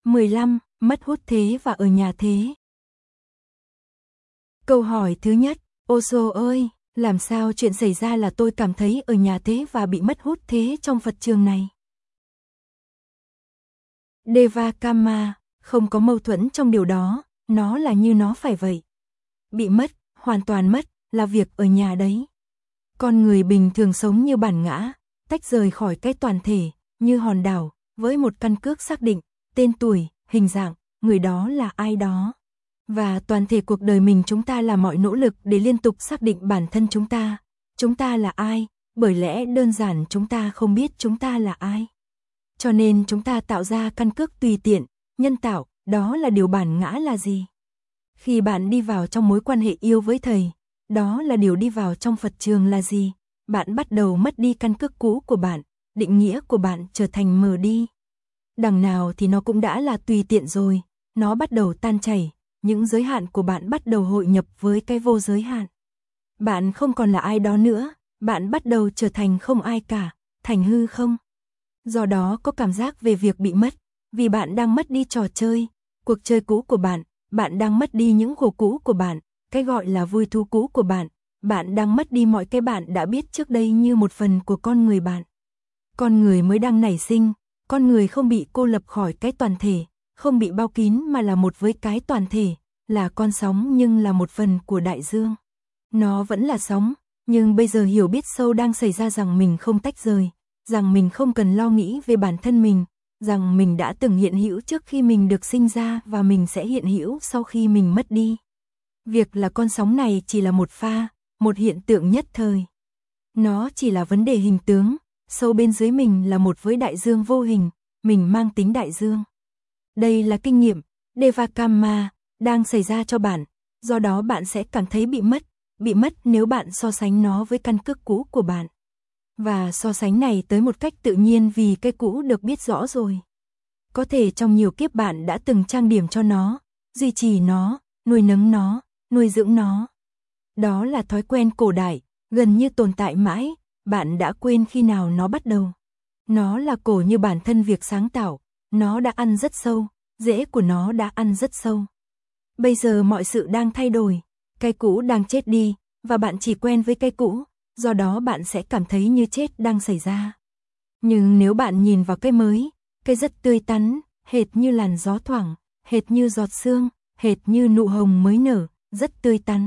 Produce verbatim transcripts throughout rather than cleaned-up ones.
mười lăm. Mất hút thế và ở nhà thế. Câu hỏi thứ nhất, Osho ơi, làm sao chuyện xảy ra là tôi cảm thấy ở nhà thế và bị mất hút thế trong Phật trường này? Devakama, không có mâu thuẫn trong điều đó, nó là như nó phải vậy. Bị mất, hoàn toàn mất, là việc ở nhà đấy. Con người bình thường sống như bản ngã, tách rời khỏi cái toàn thể, như hòn đảo, với một căn cước xác định, tên tuổi, hình dạng, người đó là ai đó. Và toàn thể cuộc đời mình chúng ta là mọi nỗ lực để liên tục xác định bản thân chúng ta. Chúng ta là ai? Bởi lẽ đơn giản chúng ta không biết chúng ta là ai. Cho nên chúng ta tạo ra căn cước tùy tiện, nhân tạo, đó là điều bản ngã là gì? Khi bạn đi vào trong mối quan hệ yêu với thầy, đó là điều đi vào trong Phật trường là gì? Bạn bắt đầu mất đi căn cước cũ của bạn, định nghĩa của bạn trở thành mờ đi. Đằng nào thì nó cũng đã là tùy tiện rồi, nó bắt đầu tan chảy, những giới hạn của bạn bắt đầu hội nhập với cái vô giới hạn. Bạn không còn là ai đó nữa, bạn bắt đầu trở thành không ai cả, thành hư không. Do đó có cảm giác về việc bị mất, vì bạn đang mất đi trò chơi, cuộc chơi cũ của bạn, bạn đang mất đi những khổ cũ của bạn, cái gọi là vui thú cũ của bạn, bạn đang mất đi mọi cái bạn đã biết trước đây như một phần của con người bạn. Con người mới đang nảy sinh, con người không bị cô lập khỏi cái toàn thể, không bị bao kín mà là một với cái toàn thể, là con sóng nhưng là một phần của đại dương. Nó vẫn là sóng, nhưng bây giờ hiểu biết sâu đang xảy ra rằng mình không tách rời, rằng mình không cần lo nghĩ về bản thân mình, rằng mình đã từng hiện hữu trước khi mình được sinh ra và mình sẽ hiện hữu sau khi mình mất đi. Việc là con sóng này chỉ là một pha, một hiện tượng nhất thời. Nó chỉ là vấn đề hình tướng, sâu bên dưới mình là một với đại dương vô hình, mình mang tính đại dương. Đây là kinh nghiệm, Devakama, đang xảy ra cho bạn, do đó bạn sẽ cảm thấy bị mất, bị mất nếu bạn so sánh nó với căn cước cũ của bạn. Và so sánh này tới một cách tự nhiên vì cái cũ được biết rõ rồi. Có thể trong nhiều kiếp bạn đã từng trang điểm cho nó, duy trì nó, nuôi nấng nó, nuôi dưỡng nó. Đó là thói quen cổ đại, gần như tồn tại mãi, bạn đã quên khi nào nó bắt đầu. Nó là cổ như bản thân việc sáng tạo, nó đã ăn rất sâu, rễ của nó đã ăn rất sâu. Bây giờ mọi sự đang thay đổi, cái cũ đang chết đi, và bạn chỉ quen với cái cũ, do đó bạn sẽ cảm thấy như chết đang xảy ra. Nhưng nếu bạn nhìn vào cái mới, cái rất tươi tắn, hệt như làn gió thoảng, hệt như giọt sương, hệt như nụ hồng mới nở, rất tươi tắn.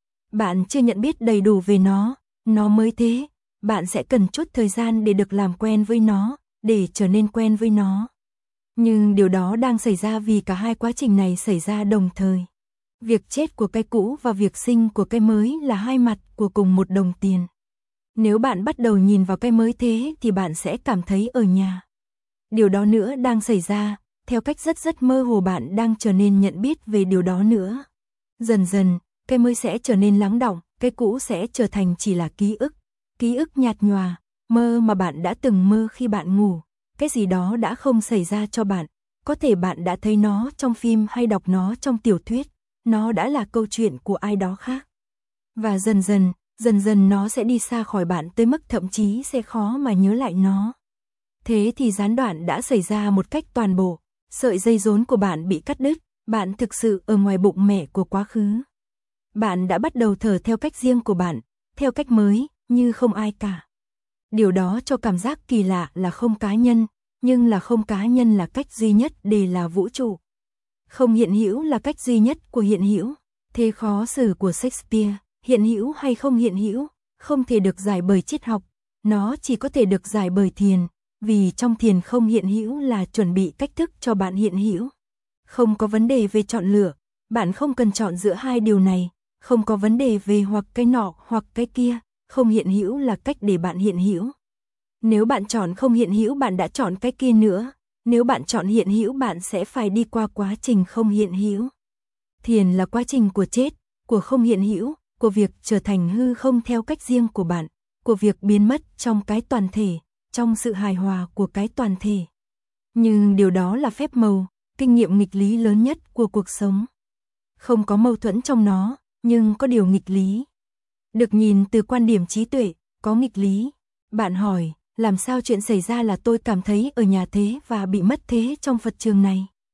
Bạn chưa nhận biết đầy đủ về nó, nó mới thế, bạn sẽ cần chút thời gian để được làm quen với nó, để trở nên quen với nó. Nhưng điều đó đang xảy ra vì cả hai quá trình này xảy ra đồng thời. Việc chết của cái cũ và việc sinh của cái mới là hai mặt của cùng một đồng tiền. Nếu bạn bắt đầu nhìn vào cái mới thế thì bạn sẽ cảm thấy ở nhà. Điều đó nữa đang xảy ra, theo cách rất rất mơ hồ bạn đang trở nên nhận biết về điều đó nữa. Dần dần, cái mới sẽ trở nên lắng đọng, cái cũ sẽ trở thành chỉ là ký ức. Ký ức nhạt nhòa, mơ mà bạn đã từng mơ khi bạn ngủ. Cái gì đó đã không xảy ra cho bạn. Có thể bạn đã thấy nó trong phim hay đọc nó trong tiểu thuyết. Nó đã là câu chuyện của ai đó khác. Và dần dần, dần dần nó sẽ đi xa khỏi bạn tới mức thậm chí sẽ khó mà nhớ lại nó. Thế thì gián đoạn đã xảy ra một cách toàn bộ. Sợi dây rốn của bạn bị cắt đứt. Bạn thực sự ở ngoài bụng mẹ của quá khứ. Bạn đã bắt đầu thở theo cách riêng của bạn, theo cách mới, như không ai cả. Điều đó cho cảm giác kỳ lạ là không cá nhân, nhưng là không cá nhân là cách duy nhất để là vũ trụ. Không hiện hữu là cách duy nhất của hiện hữu. Thế khó xử của Shakespeare, hiện hữu hay không hiện hữu, không thể được giải bởi triết học, nó chỉ có thể được giải bởi thiền, vì trong thiền không hiện hữu là chuẩn bị cách thức cho bạn hiện hữu. Không có vấn đề về chọn lựa, bạn không cần chọn giữa hai điều này, không có vấn đề về hoặc cái nọ hoặc cái kia, không hiện hữu là cách để bạn hiện hữu. Nếu bạn chọn không hiện hữu bạn đã chọn cái kia nữa, nếu bạn chọn hiện hữu bạn sẽ phải đi qua quá trình không hiện hữu. Thiền là quá trình của chết, của không hiện hữu, của việc trở thành hư không theo cách riêng của bạn, của việc biến mất trong cái toàn thể, trong sự hài hòa của cái toàn thể. Nhưng điều đó là phép màu, kinh nghiệm nghịch lý lớn nhất của cuộc sống. Không có mâu thuẫn trong nó, nhưng có điều nghịch lý. Được nhìn từ quan điểm trí tuệ, có nghịch lý. Bạn hỏi, làm sao chuyện xảy ra là tôi cảm thấy ở nhà thế và bị mất thế trong Phật trường này?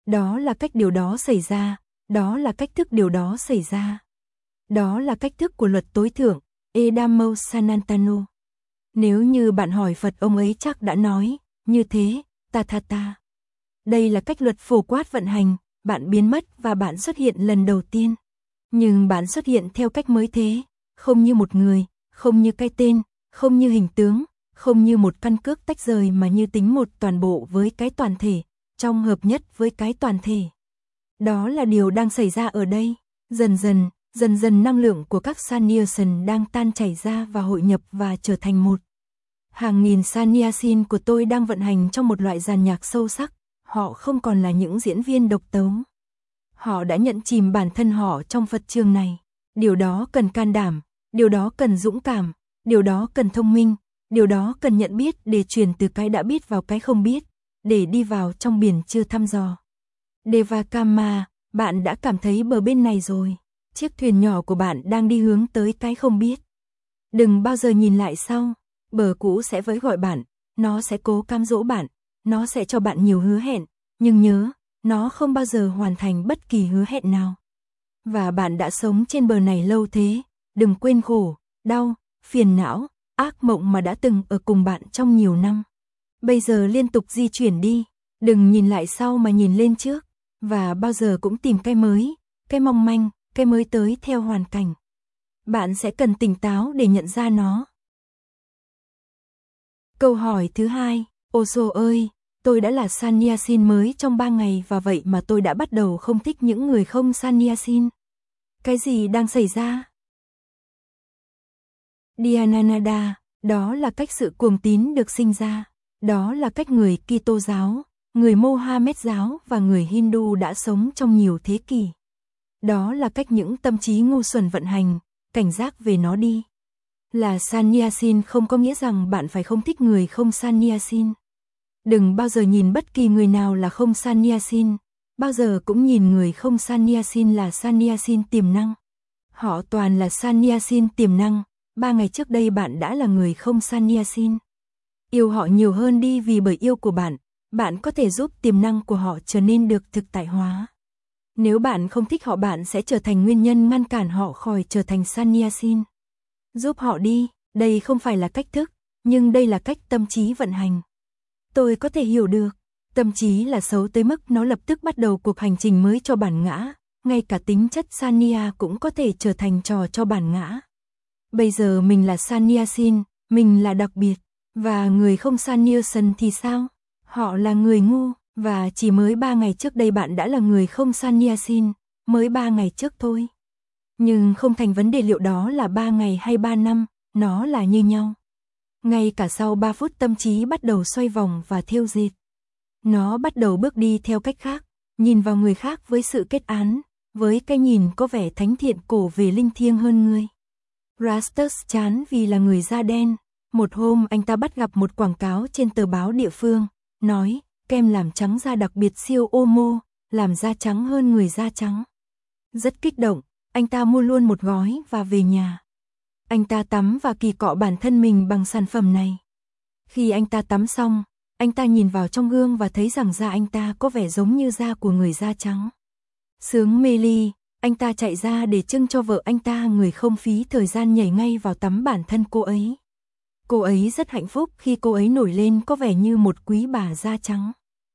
Đó là cách điều đó xảy ra, đó là cách thức điều đó xảy ra. Đó là cách thức của luật tối thượng, Edamo Sanantano. Nếu như bạn hỏi Phật, ông ấy chắc đã nói, như thế, ta tha ta. Đây là cách luật phổ quát vận hành, bạn biến mất và bạn xuất hiện lần đầu tiên. Nhưng bạn xuất hiện theo cách mới thế, không như một người, không như cái tên, không như hình tướng, không như một căn cước tách rời mà như tính một toàn bộ với cái toàn thể, trong hợp nhất với cái toàn thể. Đó là điều đang xảy ra ở đây. Dần dần, dần dần năng lượng của các Sannyasins đang tan chảy ra và hội nhập và trở thành một. Hàng nghìn Sannyasin của tôi đang vận hành trong một loại dàn nhạc sâu sắc, họ không còn là những diễn viên độc tấu. Họ đã nhận chìm bản thân họ trong Phật trường này. Điều đó cần can đảm, điều đó cần dũng cảm, điều đó cần thông minh, điều đó cần nhận biết để chuyển từ cái đã biết vào cái không biết, để đi vào trong biển chưa thăm dò. Devakama, bạn đã cảm thấy bờ bên này rồi. Chiếc thuyền nhỏ của bạn đang đi hướng tới cái không biết. Đừng bao giờ nhìn lại sau. Bờ cũ sẽ vẫy gọi bạn, nó sẽ cố cám dỗ bạn, nó sẽ cho bạn nhiều hứa hẹn, nhưng nhớ, nó không bao giờ hoàn thành bất kỳ hứa hẹn nào. Và bạn đã sống trên bờ này lâu thế, đừng quên khổ, đau, phiền não, ác mộng mà đã từng ở cùng bạn trong nhiều năm. Bây giờ liên tục di chuyển đi, đừng nhìn lại sau mà nhìn lên trước, và bao giờ cũng tìm cái mới, cái mong manh, cái mới tới theo hoàn cảnh. Bạn sẽ cần tỉnh táo để nhận ra nó. Câu hỏi thứ hai, Osho ơi, tôi đã là Sannyasin mới trong ba ngày và vậy mà tôi đã bắt đầu không thích những người không Sannyasin. Cái gì đang xảy ra? Dhyanananda, đó là cách sự cuồng tín được sinh ra. Đó là cách người Kitô giáo, người Mohammed giáo và người Hindu đã sống trong nhiều thế kỷ. Đó là cách những tâm trí ngu xuẩn vận hành, cảnh giác về nó đi. Là Sannyasin không có nghĩa rằng bạn phải không thích người không Sannyasin. Đừng bao giờ nhìn bất kỳ người nào là không Sannyasin, bao giờ cũng nhìn người không Sannyasin là Sannyasin tiềm năng. Họ toàn là Sannyasin tiềm năng, ba ngày trước đây bạn đã là người không Sannyasin. Yêu họ nhiều hơn đi vì bởi yêu của bạn, bạn có thể giúp tiềm năng của họ trở nên được thực tại hóa. Nếu bạn không thích họ bạn sẽ trở thành nguyên nhân ngăn cản họ khỏi trở thành Sannyasin. Giúp họ đi, đây không phải là cách thức, nhưng đây là cách tâm trí vận hành. Tôi có thể hiểu được, tâm trí là xấu tới mức nó lập tức bắt đầu cuộc hành trình mới cho bản ngã, ngay cả tính chất Sanya cũng có thể trở thành trò cho bản ngã. Bây giờ mình là Sannyasin, mình là đặc biệt, và người không Sannyasin thì sao? Họ là người ngu, và chỉ mới ba ngày trước đây bạn đã là người không Sannyasin, mới ba ngày trước thôi. Nhưng không thành vấn đề liệu đó là ba ngày hay ba năm, nó là như nhau. Ngay cả sau ba phút tâm trí bắt đầu xoay vòng và thiêu diệt. Nó bắt đầu bước đi theo cách khác, nhìn vào người khác với sự kết án, với cái nhìn có vẻ thánh thiện cổ về linh thiêng hơn ngươi. Rastus chán vì là người da đen. Một hôm anh ta bắt gặp một quảng cáo trên tờ báo địa phương, nói, kem làm trắng da đặc biệt siêu Omo, làm da trắng hơn người da trắng. Rất kích động, anh ta mua luôn một gói và về nhà. Anh ta tắm và kỳ cọ bản thân mình bằng sản phẩm này. Khi anh ta tắm xong, anh ta nhìn vào trong gương và thấy rằng da anh ta có vẻ giống như da của người da trắng. Sướng mê ly, anh ta chạy ra để trưng cho vợ anh ta, người không phí thời gian nhảy ngay vào tắm bản thân cô ấy. Cô ấy rất hạnh phúc khi cô ấy nổi lên có vẻ như một quý bà da trắng.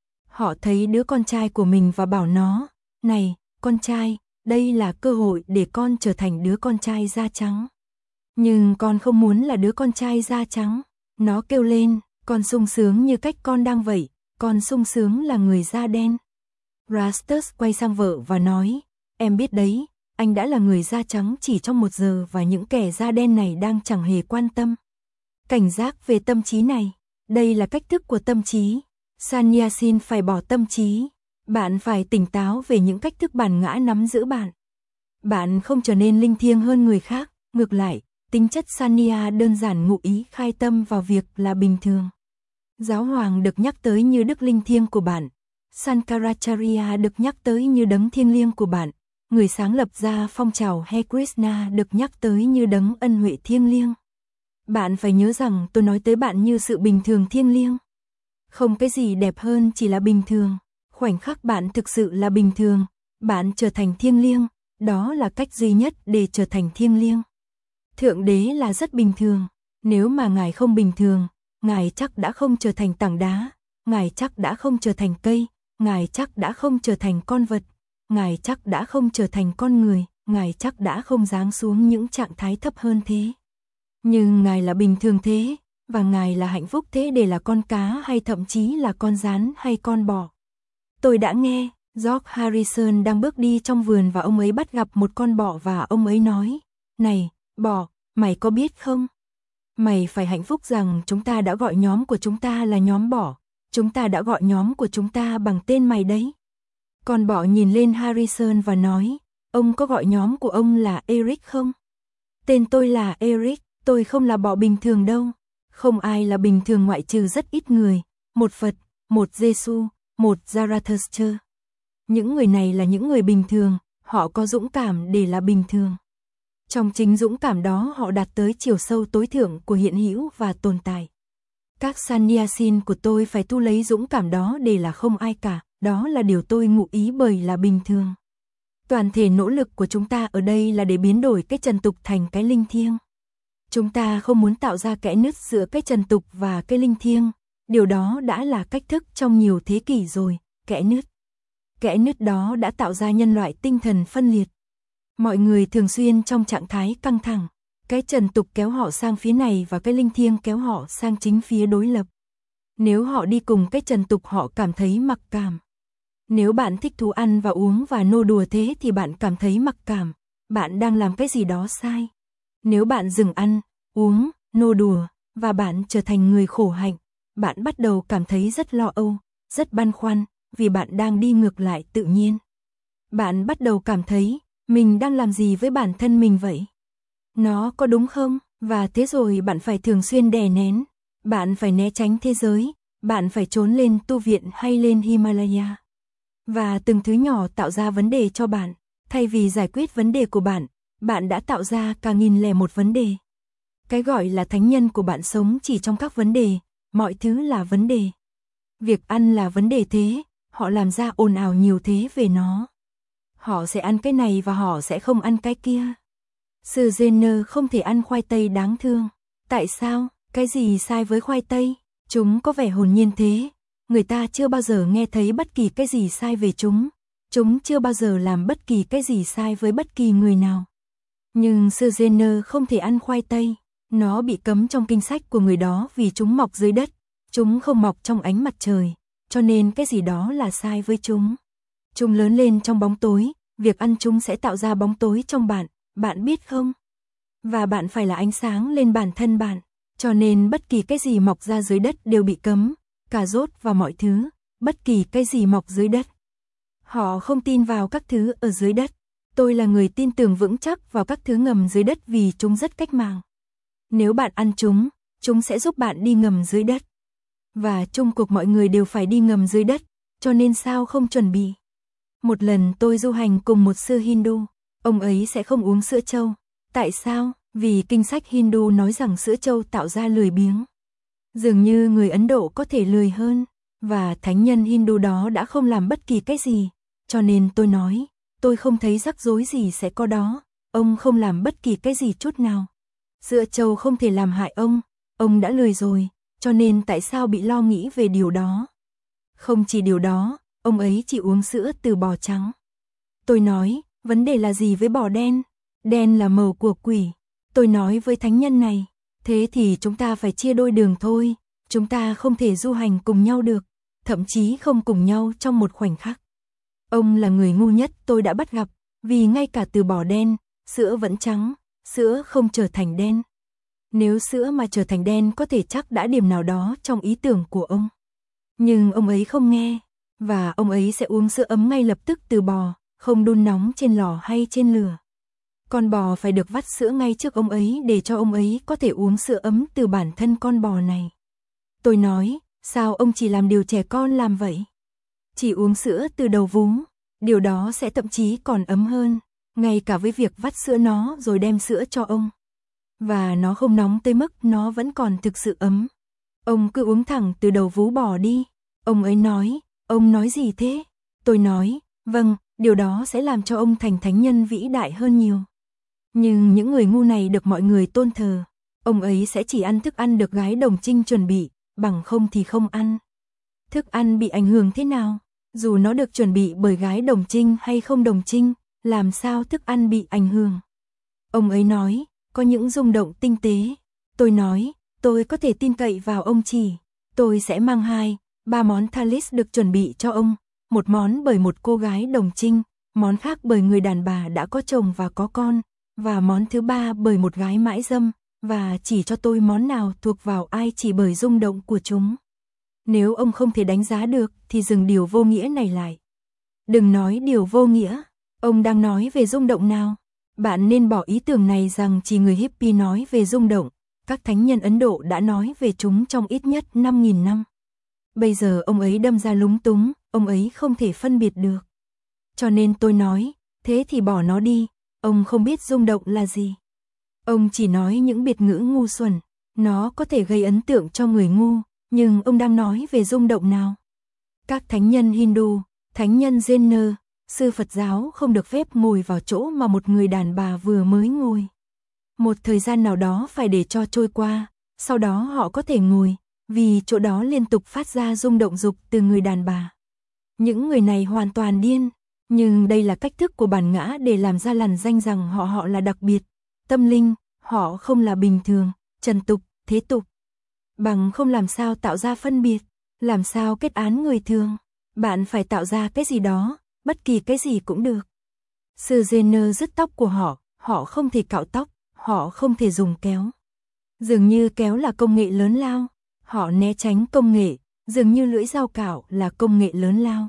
Họ thấy đứa con trai của mình và bảo nó, này, con trai, đây là cơ hội để con trở thành đứa con trai da trắng. Nhưng con không muốn là đứa con trai da trắng. Nó kêu lên, con sung sướng như cách con đang vậy, con sung sướng là người da đen. Rastus quay sang vợ và nói, em biết đấy, anh đã là người da trắng chỉ trong một giờ và những kẻ da đen này đang chẳng hề quan tâm. Cảnh giác về tâm trí này, đây là cách thức của tâm trí. Sannyasin phải bỏ tâm trí. Bạn phải tỉnh táo về những cách thức bản ngã nắm giữ bạn. Bạn không trở nên linh thiêng hơn người khác, ngược lại, tính chất Sanya đơn giản ngụ ý khai tâm vào việc là bình thường. Giáo hoàng được nhắc tới như đức linh thiêng của bạn. Sankaracharya được nhắc tới như đấng thiêng liêng của bạn. Người sáng lập ra phong trào Hare Krishna được nhắc tới như đấng ân huệ thiêng liêng. Bạn phải nhớ rằng tôi nói tới bạn như sự bình thường thiêng liêng. Không cái gì đẹp hơn chỉ là bình thường. Khoảnh khắc bạn thực sự là bình thường, bạn trở thành thiêng liêng, đó là cách duy nhất để trở thành thiêng liêng. Thượng đế là rất bình thường, nếu mà Ngài không bình thường, Ngài chắc đã không trở thành tảng đá, Ngài chắc đã không trở thành cây, Ngài chắc đã không trở thành con vật, Ngài chắc đã không trở thành con người, Ngài chắc đã không giáng xuống những trạng thái thấp hơn thế. Nhưng Ngài là bình thường thế, và Ngài là hạnh phúc thế để là con cá hay thậm chí là con gián hay con bò. Tôi đã nghe, George Harrison đang bước đi trong vườn và ông ấy bắt gặp một con bọ và ông ấy nói, này, bọ, mày có biết không? Mày phải hạnh phúc rằng chúng ta đã gọi nhóm của chúng ta là nhóm bọ, chúng ta đã gọi nhóm của chúng ta bằng tên mày đấy. Con bọ nhìn lên Harrison và nói, ông có gọi nhóm của ông là Eric không? Tên tôi là Eric, tôi không là bọ bình thường đâu. Không ai là bình thường ngoại trừ rất ít người, một Phật, một Giêsu, một Zarathustra. Những người này là những người bình thường, họ có dũng cảm để là bình thường. Trong chính dũng cảm đó họ đạt tới chiều sâu tối thượng của hiện hữu và tồn tại. Các sannyasin của tôi phải thu lấy dũng cảm đó để là không ai cả, đó là điều tôi ngụ ý bởi là bình thường. Toàn thể nỗ lực của chúng ta ở đây là để biến đổi cái trần tục thành cái linh thiêng. Chúng ta không muốn tạo ra kẽ nứt giữa cái trần tục và cái linh thiêng, điều đó đã là cách thức trong nhiều thế kỷ rồi, kẽ nứt. Kẽ nứt đó đã tạo ra nhân loại tinh thần phân liệt. Mọi người thường xuyên trong trạng thái căng thẳng, cái trần tục kéo họ sang phía này và cái linh thiêng kéo họ sang chính phía đối lập. Nếu họ đi cùng cái trần tục họ cảm thấy mặc cảm. Nếu bạn thích thú ăn và uống và nô đùa thế thì bạn cảm thấy mặc cảm, bạn đang làm cái gì đó sai. Nếu bạn dừng ăn, uống, nô đùa, và bạn trở thành người khổ hạnh, bạn bắt đầu cảm thấy rất lo âu, rất băn khoăn, vì bạn đang đi ngược lại tự nhiên. Bạn bắt đầu cảm thấy, mình đang làm gì với bản thân mình vậy? Nó có đúng không? Và thế rồi bạn phải thường xuyên đè nén, bạn phải né tránh thế giới, bạn phải trốn lên tu viện hay lên Himalaya. Và từng thứ nhỏ tạo ra vấn đề cho bạn, thay vì giải quyết vấn đề của bạn, bạn đã tạo ra cả nghìn lẻ một vấn đề. Cái gọi là thánh nhân của bạn sống chỉ trong các vấn đề, mọi thứ là vấn đề. Việc ăn là vấn đề thế, họ làm ra ồn ào nhiều thế về nó. Họ sẽ ăn cái này và họ sẽ không ăn cái kia. Sư Jenner không thể ăn khoai tây đáng thương. Tại sao? Cái gì sai với khoai tây? Chúng có vẻ hồn nhiên thế. Người ta chưa bao giờ nghe thấy bất kỳ cái gì sai về chúng. Chúng chưa bao giờ làm bất kỳ cái gì sai với bất kỳ người nào. Nhưng Sư Jenner không thể ăn khoai tây. Nó bị cấm trong kinh sách của người đó vì chúng mọc dưới đất. Chúng không mọc trong ánh mặt trời. Cho nên cái gì đó là sai với chúng. Chúng lớn lên trong bóng tối. Việc ăn chúng sẽ tạo ra bóng tối trong bạn. Bạn biết không? Và bạn phải là ánh sáng lên bản thân bạn. Cho nên bất kỳ cái gì mọc ra dưới đất đều bị cấm. Cà rốt và mọi thứ. Bất kỳ cái gì mọc dưới đất. Họ không tin vào các thứ ở dưới đất. Tôi là người tin tưởng vững chắc vào các thứ ngầm dưới đất vì chúng rất cách mạng. Nếu bạn ăn chúng, chúng sẽ giúp bạn đi ngầm dưới đất. Và chung cuộc mọi người đều phải đi ngầm dưới đất, cho nên sao không chuẩn bị. Một lần tôi du hành cùng một sư Hindu, ông ấy sẽ không uống sữa trâu. Tại sao? Vì kinh sách Hindu nói rằng sữa trâu tạo ra lười biếng. Dường như người Ấn Độ có thể lười hơn, và thánh nhân Hindu đó đã không làm bất kỳ cái gì. Cho nên tôi nói, tôi không thấy rắc rối gì sẽ có đó, ông không làm bất kỳ cái gì chút nào. Sữa trâu không thể làm hại ông, ông đã lười rồi, cho nên tại sao bị lo nghĩ về điều đó? Không chỉ điều đó, ông ấy chỉ uống sữa từ bò trắng. Tôi nói, vấn đề là gì với bò đen? Đen là màu của quỷ. Tôi nói với thánh nhân này, thế thì chúng ta phải chia đôi đường thôi, chúng ta không thể du hành cùng nhau được, thậm chí không cùng nhau trong một khoảnh khắc. Ông là người ngu nhất tôi đã bắt gặp, vì ngay cả từ bò đen, sữa vẫn trắng, sữa không trở thành đen. Nếu sữa mà trở thành đen có thể chắc đã điểm nào đó trong ý tưởng của ông. Nhưng ông ấy không nghe, và ông ấy sẽ uống sữa ấm ngay lập tức từ bò, không đun nóng trên lò hay trên lửa. Con bò phải được vắt sữa ngay trước ông ấy để cho ông ấy có thể uống sữa ấm từ bản thân con bò này. Tôi nói, sao ông chỉ làm điều trẻ con làm vậy? Chỉ uống sữa từ đầu vú, điều đó sẽ thậm chí còn ấm hơn, ngay cả với việc vắt sữa nó rồi đem sữa cho ông. Và nó không nóng tới mức nó vẫn còn thực sự ấm. Ông cứ uống thẳng từ đầu vú bò đi. Ông ấy nói, Ông nói gì thế? Tôi nói, vâng, điều đó sẽ làm cho ông thành thánh nhân vĩ đại hơn nhiều. Nhưng những người ngu này được mọi người tôn thờ. Ông ấy sẽ chỉ ăn thức ăn được gái đồng trinh chuẩn bị, bằng không thì không ăn. Thức ăn bị ảnh hưởng thế nào? Dù nó được chuẩn bị bởi gái đồng trinh hay không đồng trinh, làm sao thức ăn bị ảnh hưởng? Ông ấy nói, có những rung động tinh tế. Tôi nói, tôi có thể tin cậy vào ông chỉ. Tôi sẽ mang hai, ba món thalis được chuẩn bị cho ông. Một món bởi một cô gái đồng trinh, món khác bởi người đàn bà đã có chồng và có con, và món thứ ba bởi một gái mãi dâm, và chỉ cho tôi món nào thuộc vào ai chỉ bởi rung động của chúng. Nếu ông không thể đánh giá được, thì dừng điều vô nghĩa này lại. Đừng nói điều vô nghĩa, ông đang nói về rung động nào? Bạn nên bỏ ý tưởng này rằng chỉ người hippie nói về rung động, các thánh nhân Ấn Độ đã nói về chúng trong ít nhất năm nghìn năm. Bây giờ ông ấy đâm ra lúng túng, ông ấy không thể phân biệt được. Cho nên tôi nói, thế thì bỏ nó đi, ông không biết rung động là gì. Ông chỉ nói những biệt ngữ ngu xuẩn, nó có thể gây ấn tượng cho người ngu, nhưng ông đang nói về rung động nào? Các thánh nhân Hindu, thánh nhân Jaina, sư Phật giáo không được phép ngồi vào chỗ mà một người đàn bà vừa mới ngồi. Một thời gian nào đó phải để cho trôi qua, sau đó họ có thể ngồi, vì chỗ đó liên tục phát ra rung động dục từ người đàn bà. Những người này hoàn toàn điên, nhưng đây là cách thức của bản ngã để làm ra lằn danh rằng họ họ là đặc biệt, tâm linh, họ không là bình thường, trần tục, thế tục. Bằng không làm sao tạo ra phân biệt, làm sao kết án người thường. Bạn phải tạo ra cái gì đó, bất kỳ cái gì cũng được. Sư Jenner dứt tóc của họ, họ không thể cạo tóc, họ không thể dùng kéo. Dường như kéo là công nghệ lớn lao, họ né tránh công nghệ, dường như lưỡi dao cạo là công nghệ lớn lao.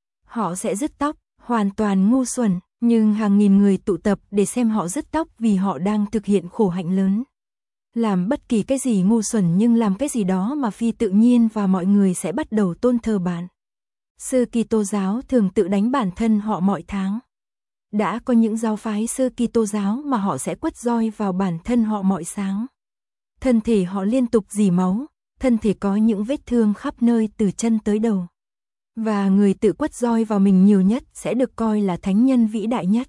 Họ sẽ dứt tóc, hoàn toàn ngu xuẩn, nhưng hàng nghìn người tụ tập để xem họ dứt tóc vì họ đang thực hiện khổ hạnh lớn. Làm bất kỳ cái gì ngu xuẩn nhưng làm cái gì đó mà phi tự nhiên và mọi người sẽ bắt đầu tôn thờ bạn. Sư Kitô giáo thường tự đánh bản thân họ mọi tháng. Đã có những giáo phái sư Kitô giáo mà họ sẽ quất roi vào bản thân họ mọi sáng. Thân thể họ liên tục rỉ máu, thân thể có những vết thương khắp nơi từ chân tới đầu. Và người tự quất roi vào mình nhiều nhất sẽ được coi là thánh nhân vĩ đại nhất.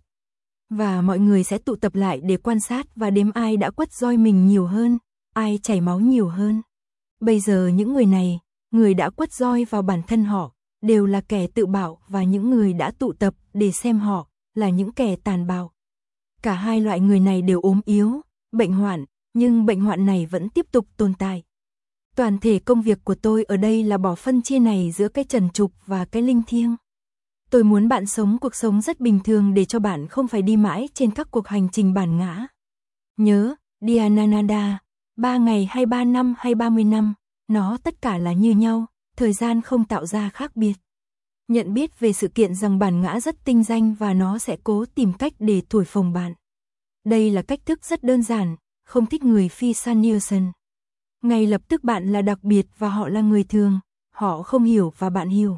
Và mọi người sẽ tụ tập lại để quan sát và đếm ai đã quất roi mình nhiều hơn, ai chảy máu nhiều hơn. Bây giờ những người này, người đã quất roi vào bản thân họ, đều là kẻ tự bạo và những người đã tụ tập để xem họ, là những kẻ tàn bạo. Cả hai loại người này đều ốm yếu, bệnh hoạn, nhưng bệnh hoạn này vẫn tiếp tục tồn tại. Toàn thể công việc của tôi ở đây là bỏ phân chia này giữa cái trần trục và cái linh thiêng. Tôi muốn bạn sống cuộc sống rất bình thường để cho bạn không phải đi mãi trên các cuộc hành trình bản ngã. Nhớ, Dhyanananda, ba ngày hay ba năm hay ba mươi năm, nó tất cả là như nhau, thời gian không tạo ra khác biệt. Nhận biết về sự kiện rằng bản ngã rất tinh danh và nó sẽ cố tìm cách để thổi phồng bạn. Đây là cách thức rất đơn giản, không thích người phi Sannyusan. Ngay lập tức bạn là đặc biệt và họ là người thường, họ không hiểu và bạn hiểu.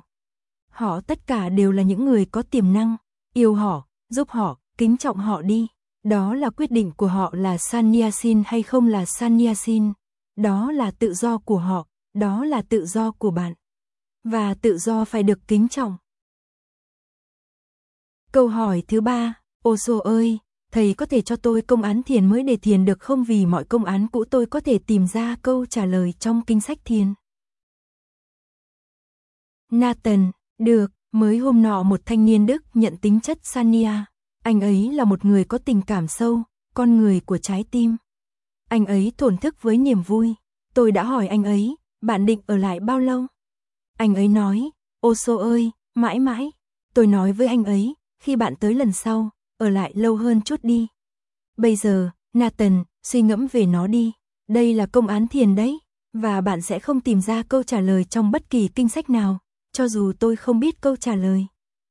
Họ tất cả đều là những người có tiềm năng, yêu họ, giúp họ, kính trọng họ đi. Đó là quyết định của họ là Sannyasin hay không là Sannyasin. Đó là tự do của họ, đó là tự do của bạn. Và tự do phải được kính trọng. Câu hỏi thứ ba, Osho ơi, thầy có thể cho tôi công án thiền mới để thiền được không, vì mọi công án cũ tôi có thể tìm ra câu trả lời trong kinh sách thiền. Nathan, được, mới hôm nọ một thanh niên Đức nhận tính chất Sanya. Anh ấy là một người có tình cảm sâu, con người của trái tim. Anh ấy thổn thức với niềm vui. Tôi đã hỏi anh ấy, bạn định ở lại bao lâu? Anh ấy nói, Osho ơi, mãi mãi. Tôi nói với anh ấy, khi bạn tới lần sau, ở lại lâu hơn chút đi. Bây giờ, Nathan, suy ngẫm về nó đi. Đây là công án thiền đấy, và bạn sẽ không tìm ra câu trả lời trong bất kỳ kinh sách nào, cho dù tôi không biết câu trả lời.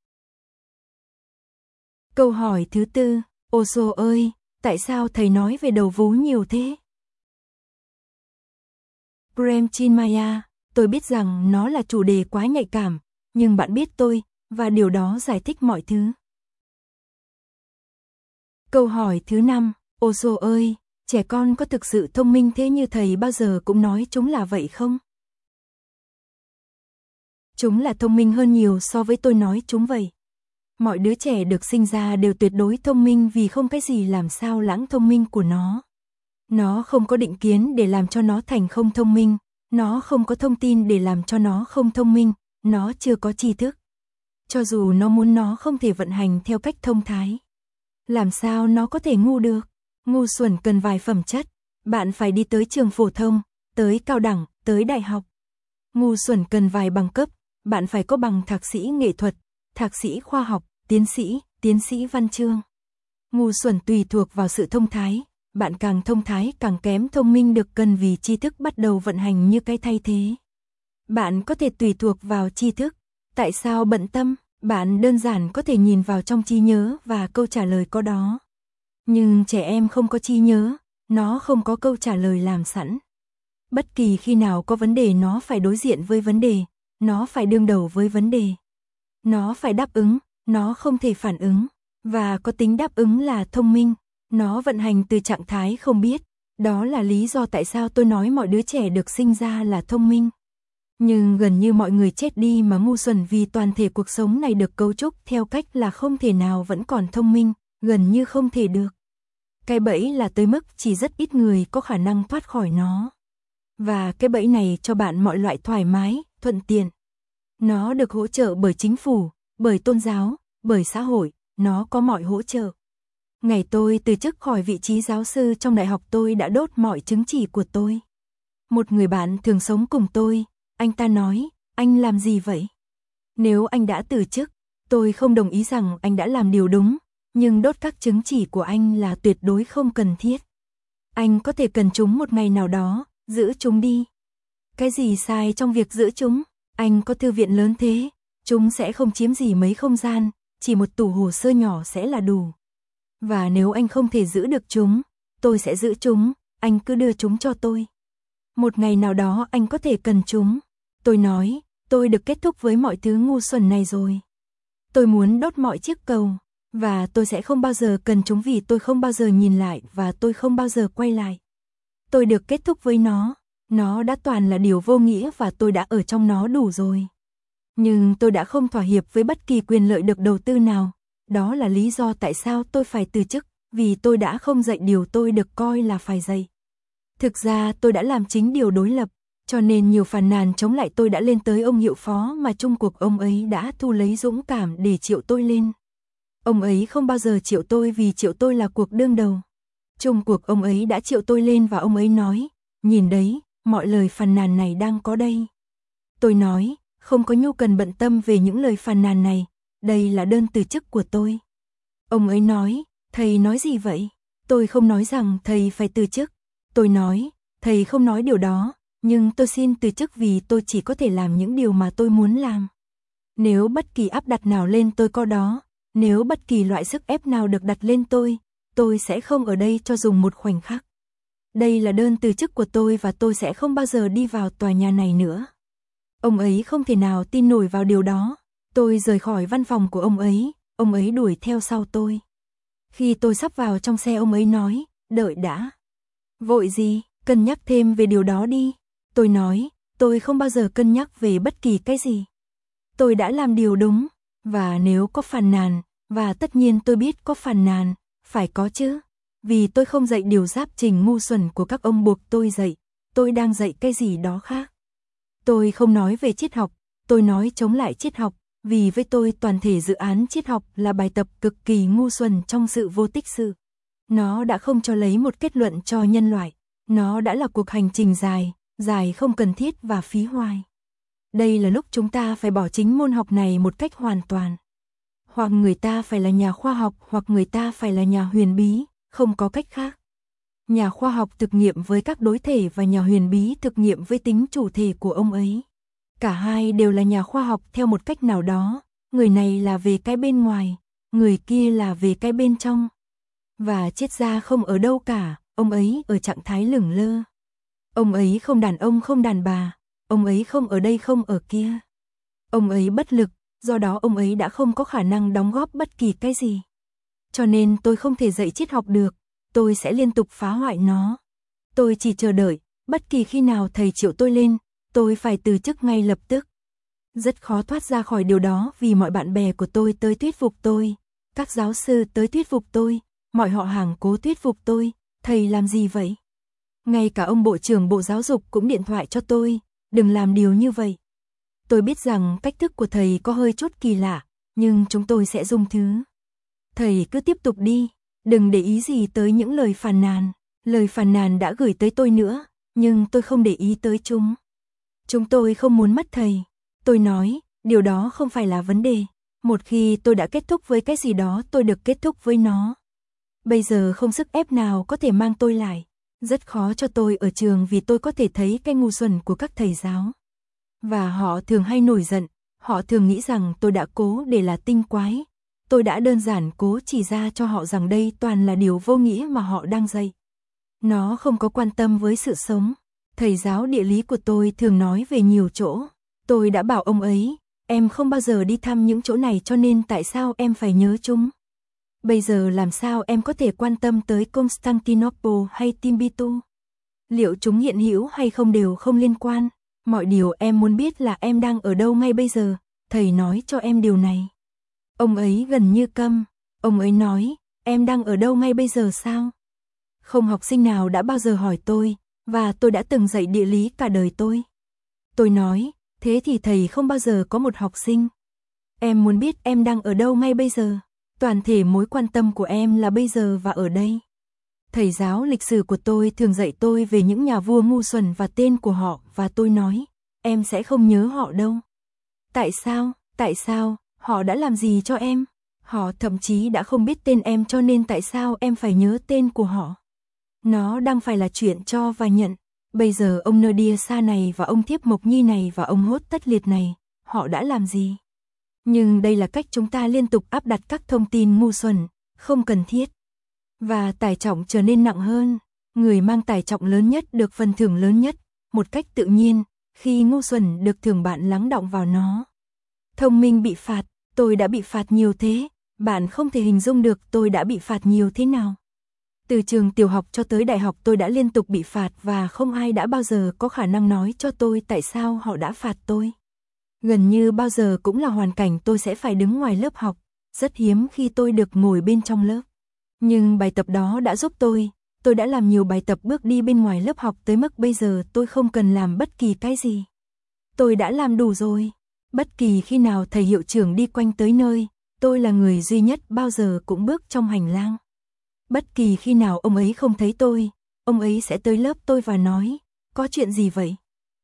Câu hỏi thứ tư, Osho ơi, tại sao thầy nói về đầu vú nhiều thế? Prem Chinmaya, tôi biết rằng nó là chủ đề quá nhạy cảm, nhưng bạn biết tôi, và điều đó giải thích mọi thứ. Câu hỏi thứ năm, Osho ơi, trẻ con có thực sự thông minh thế như thầy bao giờ cũng nói chúng là vậy không? Chúng là thông minh hơn nhiều so với tôi nói chúng vậy. Mọi đứa trẻ được sinh ra đều tuyệt đối thông minh vì không cái gì làm sao lãng thông minh của nó. Nó không có định kiến để làm cho nó thành không thông minh, nó không có thông tin để làm cho nó không thông minh, nó chưa có tri thức. Cho dù nó muốn nó không thể vận hành theo cách thông thái. Làm sao nó có thể ngu được? Ngu xuẩn cần vài phẩm chất, bạn phải đi tới trường phổ thông, tới cao đẳng, tới đại học. Ngu xuẩn cần vài bằng cấp, bạn phải có bằng thạc sĩ nghệ thuật, thạc sĩ khoa học, tiến sĩ, tiến sĩ văn chương. Ngu xuẩn tùy thuộc vào sự thông thái, bạn càng thông thái càng kém thông minh được cần vì tri thức bắt đầu vận hành như cái thay thế. Bạn có thể tùy thuộc vào tri thức, tại sao bận tâm? Bạn đơn giản có thể nhìn vào trong trí nhớ và câu trả lời có đó. Nhưng trẻ em không có trí nhớ, nó không có câu trả lời làm sẵn. Bất kỳ khi nào có vấn đề nó phải đối diện với vấn đề, nó phải đương đầu với vấn đề. Nó phải đáp ứng, nó không thể phản ứng, và có tính đáp ứng là thông minh. Nó vận hành từ trạng thái không biết, đó là lý do tại sao tôi nói mọi đứa trẻ được sinh ra là thông minh. Nhưng gần như mọi người chết đi mà ngu xuẩn vì toàn thể cuộc sống này được cấu trúc theo cách là không thể nào vẫn còn thông minh, gần như không thể được. Cái bẫy là tới mức chỉ rất ít người có khả năng thoát khỏi nó. Và cái bẫy này cho bạn mọi loại thoải mái, thuận tiện. Nó được hỗ trợ bởi chính phủ, bởi tôn giáo, bởi xã hội, nó có mọi hỗ trợ. Ngày tôi từ chức khỏi vị trí giáo sư trong đại học tôi đã đốt mọi chứng chỉ của tôi. Một người bạn thường sống cùng tôi, anh ta nói, anh làm gì vậy? Nếu anh đã từ chức, tôi không đồng ý rằng anh đã làm điều đúng, nhưng đốt các chứng chỉ của anh là tuyệt đối không cần thiết. Anh có thể cần chúng một ngày nào đó, giữ chúng đi. Cái gì sai trong việc giữ chúng? Anh có thư viện lớn thế, chúng sẽ không chiếm gì mấy không gian, chỉ một tủ hồ sơ nhỏ sẽ là đủ. Và nếu anh không thể giữ được chúng, tôi sẽ giữ chúng, anh cứ đưa chúng cho tôi. Một ngày nào đó anh có thể cần chúng. Tôi nói, tôi được kết thúc với mọi thứ ngu xuẩn này rồi. Tôi muốn đốt mọi chiếc cầu, và tôi sẽ không bao giờ cần chúng vì tôi không bao giờ nhìn lại và tôi không bao giờ quay lại. Tôi được kết thúc với nó, nó đã toàn là điều vô nghĩa và tôi đã ở trong nó đủ rồi. Nhưng tôi đã không thỏa hiệp với bất kỳ quyền lợi được đầu tư nào. Đó là lý do tại sao tôi phải từ chức, vì tôi đã không dạy điều tôi được coi là phải dạy. Thực ra tôi đã làm chính điều đối lập, cho nên nhiều phàn nàn chống lại tôi đã lên tới ông hiệu phó mà chung cuộc ông ấy đã thu lấy dũng cảm để triệu tôi lên. Ông ấy không bao giờ triệu tôi vì triệu tôi là cuộc đương đầu. Chung cuộc ông ấy đã triệu tôi lên và ông ấy nói, nhìn đấy, mọi lời phàn nàn này đang có đây. Tôi nói, không có nhu cần bận tâm về những lời phàn nàn này, đây là đơn từ chức của tôi. Ông ấy nói, thầy nói gì vậy? Tôi không nói rằng thầy phải từ chức. Tôi nói, thầy không nói điều đó, nhưng tôi xin từ chức vì tôi chỉ có thể làm những điều mà tôi muốn làm. Nếu bất kỳ áp đặt nào lên tôi có đó, nếu bất kỳ loại sức ép nào được đặt lên tôi, tôi sẽ không ở đây cho dùng một khoảnh khắc. Đây là đơn từ chức của tôi và tôi sẽ không bao giờ đi vào tòa nhà này nữa. Ông ấy không thể nào tin nổi vào điều đó. Tôi rời khỏi văn phòng của ông ấy, ông ấy đuổi theo sau tôi. Khi tôi sắp vào trong xe ông ấy nói, đợi đã. Vội gì, cân nhắc thêm về điều đó đi. Tôi nói, tôi không bao giờ cân nhắc về bất kỳ cái gì. Tôi đã làm điều đúng, và nếu có phàn nàn, và tất nhiên tôi biết có phàn nàn, phải có chứ. Vì tôi không dạy điều giáp trình ngu xuẩn của các ông buộc tôi dạy, tôi đang dạy cái gì đó khác. Tôi không nói về triết học, tôi nói chống lại triết học, vì với tôi toàn thể dự án triết học là bài tập cực kỳ ngu xuẩn trong sự vô tích sự. Nó đã không cho lấy một kết luận cho nhân loại, nó đã là cuộc hành trình dài, dài không cần thiết và phí hoài. Đây là lúc chúng ta phải bỏ chính môn học này một cách hoàn toàn. Hoặc người ta phải là nhà khoa học hoặc người ta phải là nhà huyền bí, không có cách khác. Nhà khoa học thực nghiệm với các đối thể và nhà huyền bí thực nghiệm với tính chủ thể của ông ấy. Cả hai đều là nhà khoa học theo một cách nào đó, người này là về cái bên ngoài, người kia là về cái bên trong. Và triết gia không ở đâu cả, ông ấy ở trạng thái lửng lơ. Ông ấy không đàn ông không đàn bà, ông ấy không ở đây không ở kia. Ông ấy bất lực, do đó ông ấy đã không có khả năng đóng góp bất kỳ cái gì. Cho nên tôi không thể dạy triết học được, tôi sẽ liên tục phá hoại nó. Tôi chỉ chờ đợi, bất kỳ khi nào thầy triệu tôi lên, tôi phải từ chức ngay lập tức. Rất khó thoát ra khỏi điều đó vì mọi bạn bè của tôi tới thuyết phục tôi, các giáo sư tới thuyết phục tôi, mọi họ hàng cố thuyết phục tôi, thầy làm gì vậy? Ngay cả ông bộ trưởng Bộ Giáo dục cũng điện thoại cho tôi, đừng làm điều như vậy. Tôi biết rằng cách thức của thầy có hơi chút kỳ lạ, nhưng chúng tôi sẽ dung thứ. Thầy cứ tiếp tục đi, đừng để ý gì tới những lời phàn nàn. Lời phàn nàn đã gửi tới tôi nữa, nhưng tôi không để ý tới chúng. Chúng tôi không muốn mất thầy. Tôi nói, điều đó không phải là vấn đề. Một khi tôi đã kết thúc với cái gì đó tôi được kết thúc với nó. Bây giờ không sức ép nào có thể mang tôi lại. Rất khó cho tôi ở trường vì tôi có thể thấy cái ngu xuẩn của các thầy giáo. Và họ thường hay nổi giận, họ thường nghĩ rằng tôi đã cố để là tinh quái. Tôi đã đơn giản cố chỉ ra cho họ rằng đây toàn là điều vô nghĩa mà họ đang dạy. Nó không có quan tâm với sự sống. Thầy giáo địa lý của tôi thường nói về nhiều chỗ. Tôi đã bảo ông ấy, em không bao giờ đi thăm những chỗ này cho nên tại sao em phải nhớ chúng? Bây giờ làm sao em có thể quan tâm tới Constantinople hay Timbuktu? Liệu chúng hiện hữu hay không đều không liên quan? Mọi điều em muốn biết là em đang ở đâu ngay bây giờ, thầy nói cho em điều này. Ông ấy gần như câm, ông ấy nói, em đang ở đâu ngay bây giờ sao? Không học sinh nào đã bao giờ hỏi tôi, và tôi đã từng dạy địa lý cả đời tôi. Tôi nói, thế thì thầy không bao giờ có một học sinh. Em muốn biết em đang ở đâu ngay bây giờ. Toàn thể mối quan tâm của em là bây giờ và ở đây. Thầy giáo lịch sử của tôi thường dạy tôi về những nhà vua ngu xuẩn và tên của họ và tôi nói, em sẽ không nhớ họ đâu. Tại sao, tại sao, họ đã làm gì cho em? Họ thậm chí đã không biết tên em cho nên tại sao em phải nhớ tên của họ? Nó đang phải là chuyện cho và nhận. Bây giờ ông Nadir Shah này và ông Thiếp Mộc Nhi này và ông Hốt Tất Liệt này, họ đã làm gì? Nhưng đây là cách chúng ta liên tục áp đặt các thông tin ngu xuẩn, không cần thiết. Và tải trọng trở nên nặng hơn. Người mang tải trọng lớn nhất được phần thưởng lớn nhất, một cách tự nhiên, khi ngu xuẩn được thưởng bạn lắng đọng vào nó. Thông minh bị phạt, tôi đã bị phạt nhiều thế, bạn không thể hình dung được tôi đã bị phạt nhiều thế nào. Từ trường tiểu học cho tới đại học tôi đã liên tục bị phạt và không ai đã bao giờ có khả năng nói cho tôi tại sao họ đã phạt tôi. Gần như bao giờ cũng là hoàn cảnh tôi sẽ phải đứng ngoài lớp học, rất hiếm khi tôi được ngồi bên trong lớp. Nhưng bài tập đó đã giúp tôi, tôi đã làm nhiều bài tập bước đi bên ngoài lớp học tới mức bây giờ tôi không cần làm bất kỳ cái gì. Tôi đã làm đủ rồi. Bất kỳ khi nào thầy hiệu trưởng đi quanh tới nơi, tôi là người duy nhất bao giờ cũng bước trong hành lang. Bất kỳ khi nào ông ấy không thấy tôi, ông ấy sẽ tới lớp tôi và nói, có chuyện gì vậy?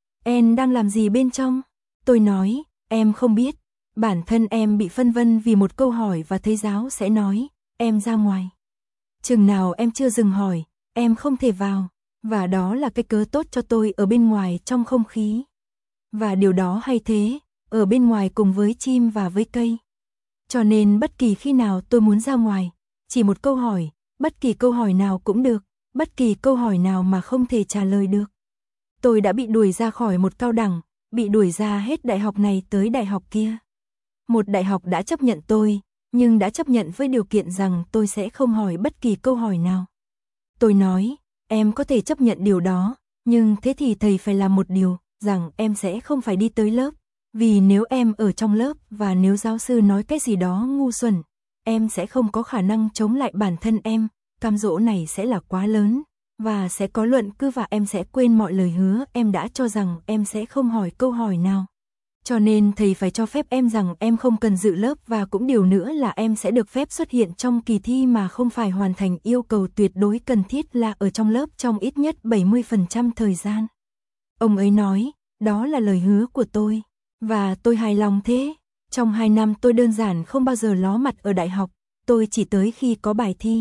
Em đang làm gì bên trong? Tôi nói, em không biết. Bản thân em bị phân vân vì một câu hỏi và thầy giáo sẽ nói, em ra ngoài. Chừng nào em chưa dừng hỏi, em không thể vào. Và đó là cái cớ tốt cho tôi ở bên ngoài trong không khí. Và điều đó hay thế, ở bên ngoài cùng với chim và với cây. Cho nên bất kỳ khi nào tôi muốn ra ngoài, chỉ một câu hỏi, bất kỳ câu hỏi nào cũng được, bất kỳ câu hỏi nào mà không thể trả lời được. Tôi đã bị đuổi ra khỏi một cao đẳng, bị đuổi ra hết đại học này tới đại học kia. Một đại học đã chấp nhận tôi, nhưng đã chấp nhận với điều kiện rằng tôi sẽ không hỏi bất kỳ câu hỏi nào. Tôi nói, em có thể chấp nhận điều đó, nhưng thế thì thầy phải làm một điều, rằng em sẽ không phải đi tới lớp. Vì nếu em ở trong lớp và nếu giáo sư nói cái gì đó ngu xuẩn, em sẽ không có khả năng chống lại bản thân em, cam dỗ này sẽ là quá lớn, và sẽ có luận cứ và em sẽ quên mọi lời hứa em đã cho rằng em sẽ không hỏi câu hỏi nào. Cho nên thầy phải cho phép em rằng em không cần dự lớp và cũng điều nữa là em sẽ được phép xuất hiện trong kỳ thi mà không phải hoàn thành yêu cầu tuyệt đối cần thiết là ở trong lớp trong ít nhất bảy mươi phần trăm thời gian. Ông ấy nói, đó là lời hứa của tôi. Và tôi hài lòng thế. Trong hai năm tôi đơn giản không bao giờ ló mặt ở đại học, tôi chỉ tới khi có bài thi.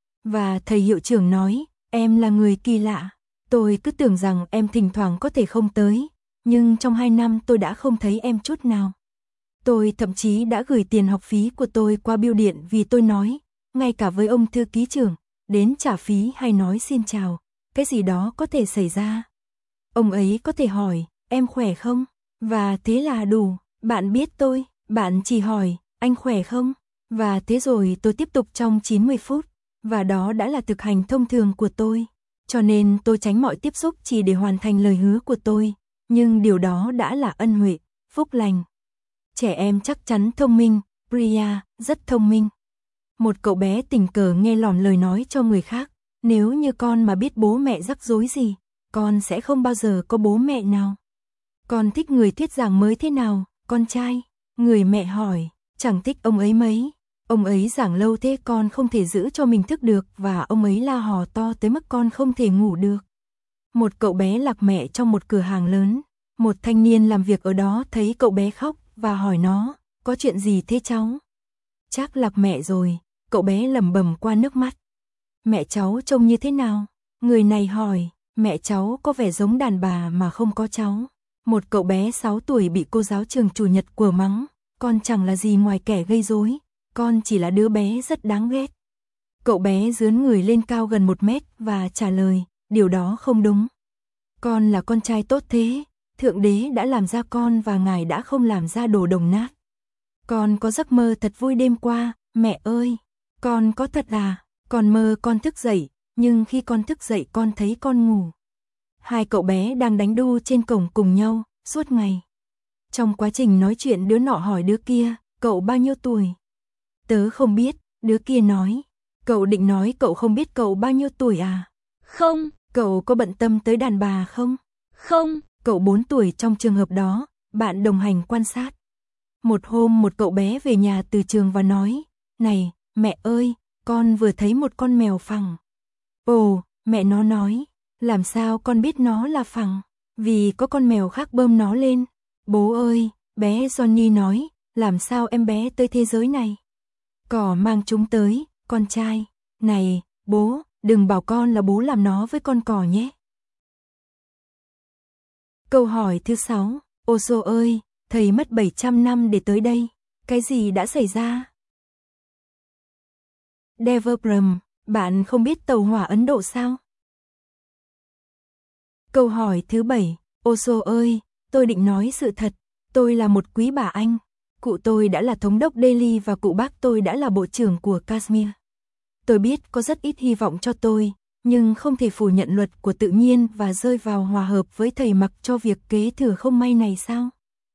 Và thầy hiệu trưởng nói, em là người kỳ lạ. Tôi cứ tưởng rằng em thỉnh thoảng có thể không tới, nhưng trong hai năm tôi đã không thấy em chút nào. Tôi thậm chí đã gửi tiền học phí của tôi qua bưu điện vì tôi nói, ngay cả với ông thư ký trưởng, đến trả phí hay nói xin chào, cái gì đó có thể xảy ra. Ông ấy có thể hỏi, em khỏe không? Và thế là đủ, bạn biết tôi, bạn chỉ hỏi, anh khỏe không? Và thế rồi tôi tiếp tục trong chín mươi phút, và đó đã là thực hành thông thường của tôi. Cho nên tôi tránh mọi tiếp xúc chỉ để hoàn thành lời hứa của tôi, nhưng điều đó đã là ân huệ, phúc lành. Trẻ em chắc chắn thông minh, Priya, rất thông minh. Một cậu bé tình cờ nghe lỏm lời nói cho người khác, nếu như con mà biết bố mẹ rắc rối gì, con sẽ không bao giờ có bố mẹ nào. Con thích người thuyết giảng mới thế nào, con trai? Người mẹ hỏi, chẳng thích ông ấy mấy. Ông ấy giảng lâu thế con không thể giữ cho mình thức được và ông ấy la hò to tới mức con không thể ngủ được. Một cậu bé lạc mẹ trong một cửa hàng lớn. Một thanh niên làm việc ở đó thấy cậu bé khóc và hỏi nó, có chuyện gì thế cháu? Chắc lạc mẹ rồi, cậu bé lẩm bẩm qua nước mắt. Mẹ cháu trông như thế nào? Người này hỏi, mẹ cháu có vẻ giống đàn bà mà không có cháu. Một cậu bé sáu tuổi bị cô giáo trường chủ nhật của mắng, con chẳng là gì ngoài kẻ gây rối, con chỉ là đứa bé rất đáng ghét. Cậu bé dướn người lên cao gần một mét và trả lời, điều đó không đúng. Con là con trai tốt thế, Thượng Đế đã làm ra con và Ngài đã không làm ra đồ đồng nát. Con có giấc mơ thật vui đêm qua, mẹ ơi. Con có thật à? Con mơ con thức dậy, nhưng khi con thức dậy con thấy con ngủ. Hai cậu bé đang đánh đu trên cổng cùng nhau, suốt ngày. Trong quá trình nói chuyện đứa nọ hỏi đứa kia, cậu bao nhiêu tuổi? Tớ không biết, đứa kia nói. Cậu định nói cậu không biết cậu bao nhiêu tuổi à? Không. Cậu có bận tâm tới đàn bà không? Không. Cậu bốn tuổi trong trường hợp đó, bạn đồng hành quan sát. Một hôm một cậu bé về nhà từ trường và nói, này, mẹ ơi, con vừa thấy một con mèo phẳng. Ồ, mẹ nó nói, làm sao con biết nó là phẳng? Vì có con mèo khác bơm nó lên. Bố ơi, bé Johnny nói, làm sao em bé tới thế giới này? Cỏ mang chúng tới, con trai. Này, bố, đừng bảo con là bố làm nó với con cỏ nhé. Câu hỏi thứ sáu, Osho ơi, thầy mất bảy trăm năm để tới đây, cái gì đã xảy ra? Devabram, bạn không biết tàu hỏa Ấn Độ sao? Câu hỏi thứ bảy, Osho ơi, tôi định nói sự thật, tôi là một quý bà anh, cụ tôi đã là thống đốc Delhi và cụ bác tôi đã là bộ trưởng của Kashmir. Tôi biết có rất ít hy vọng cho tôi, nhưng không thể phủ nhận luật của tự nhiên và rơi vào hòa hợp với thầy mặc cho việc kế thừa không may này sao?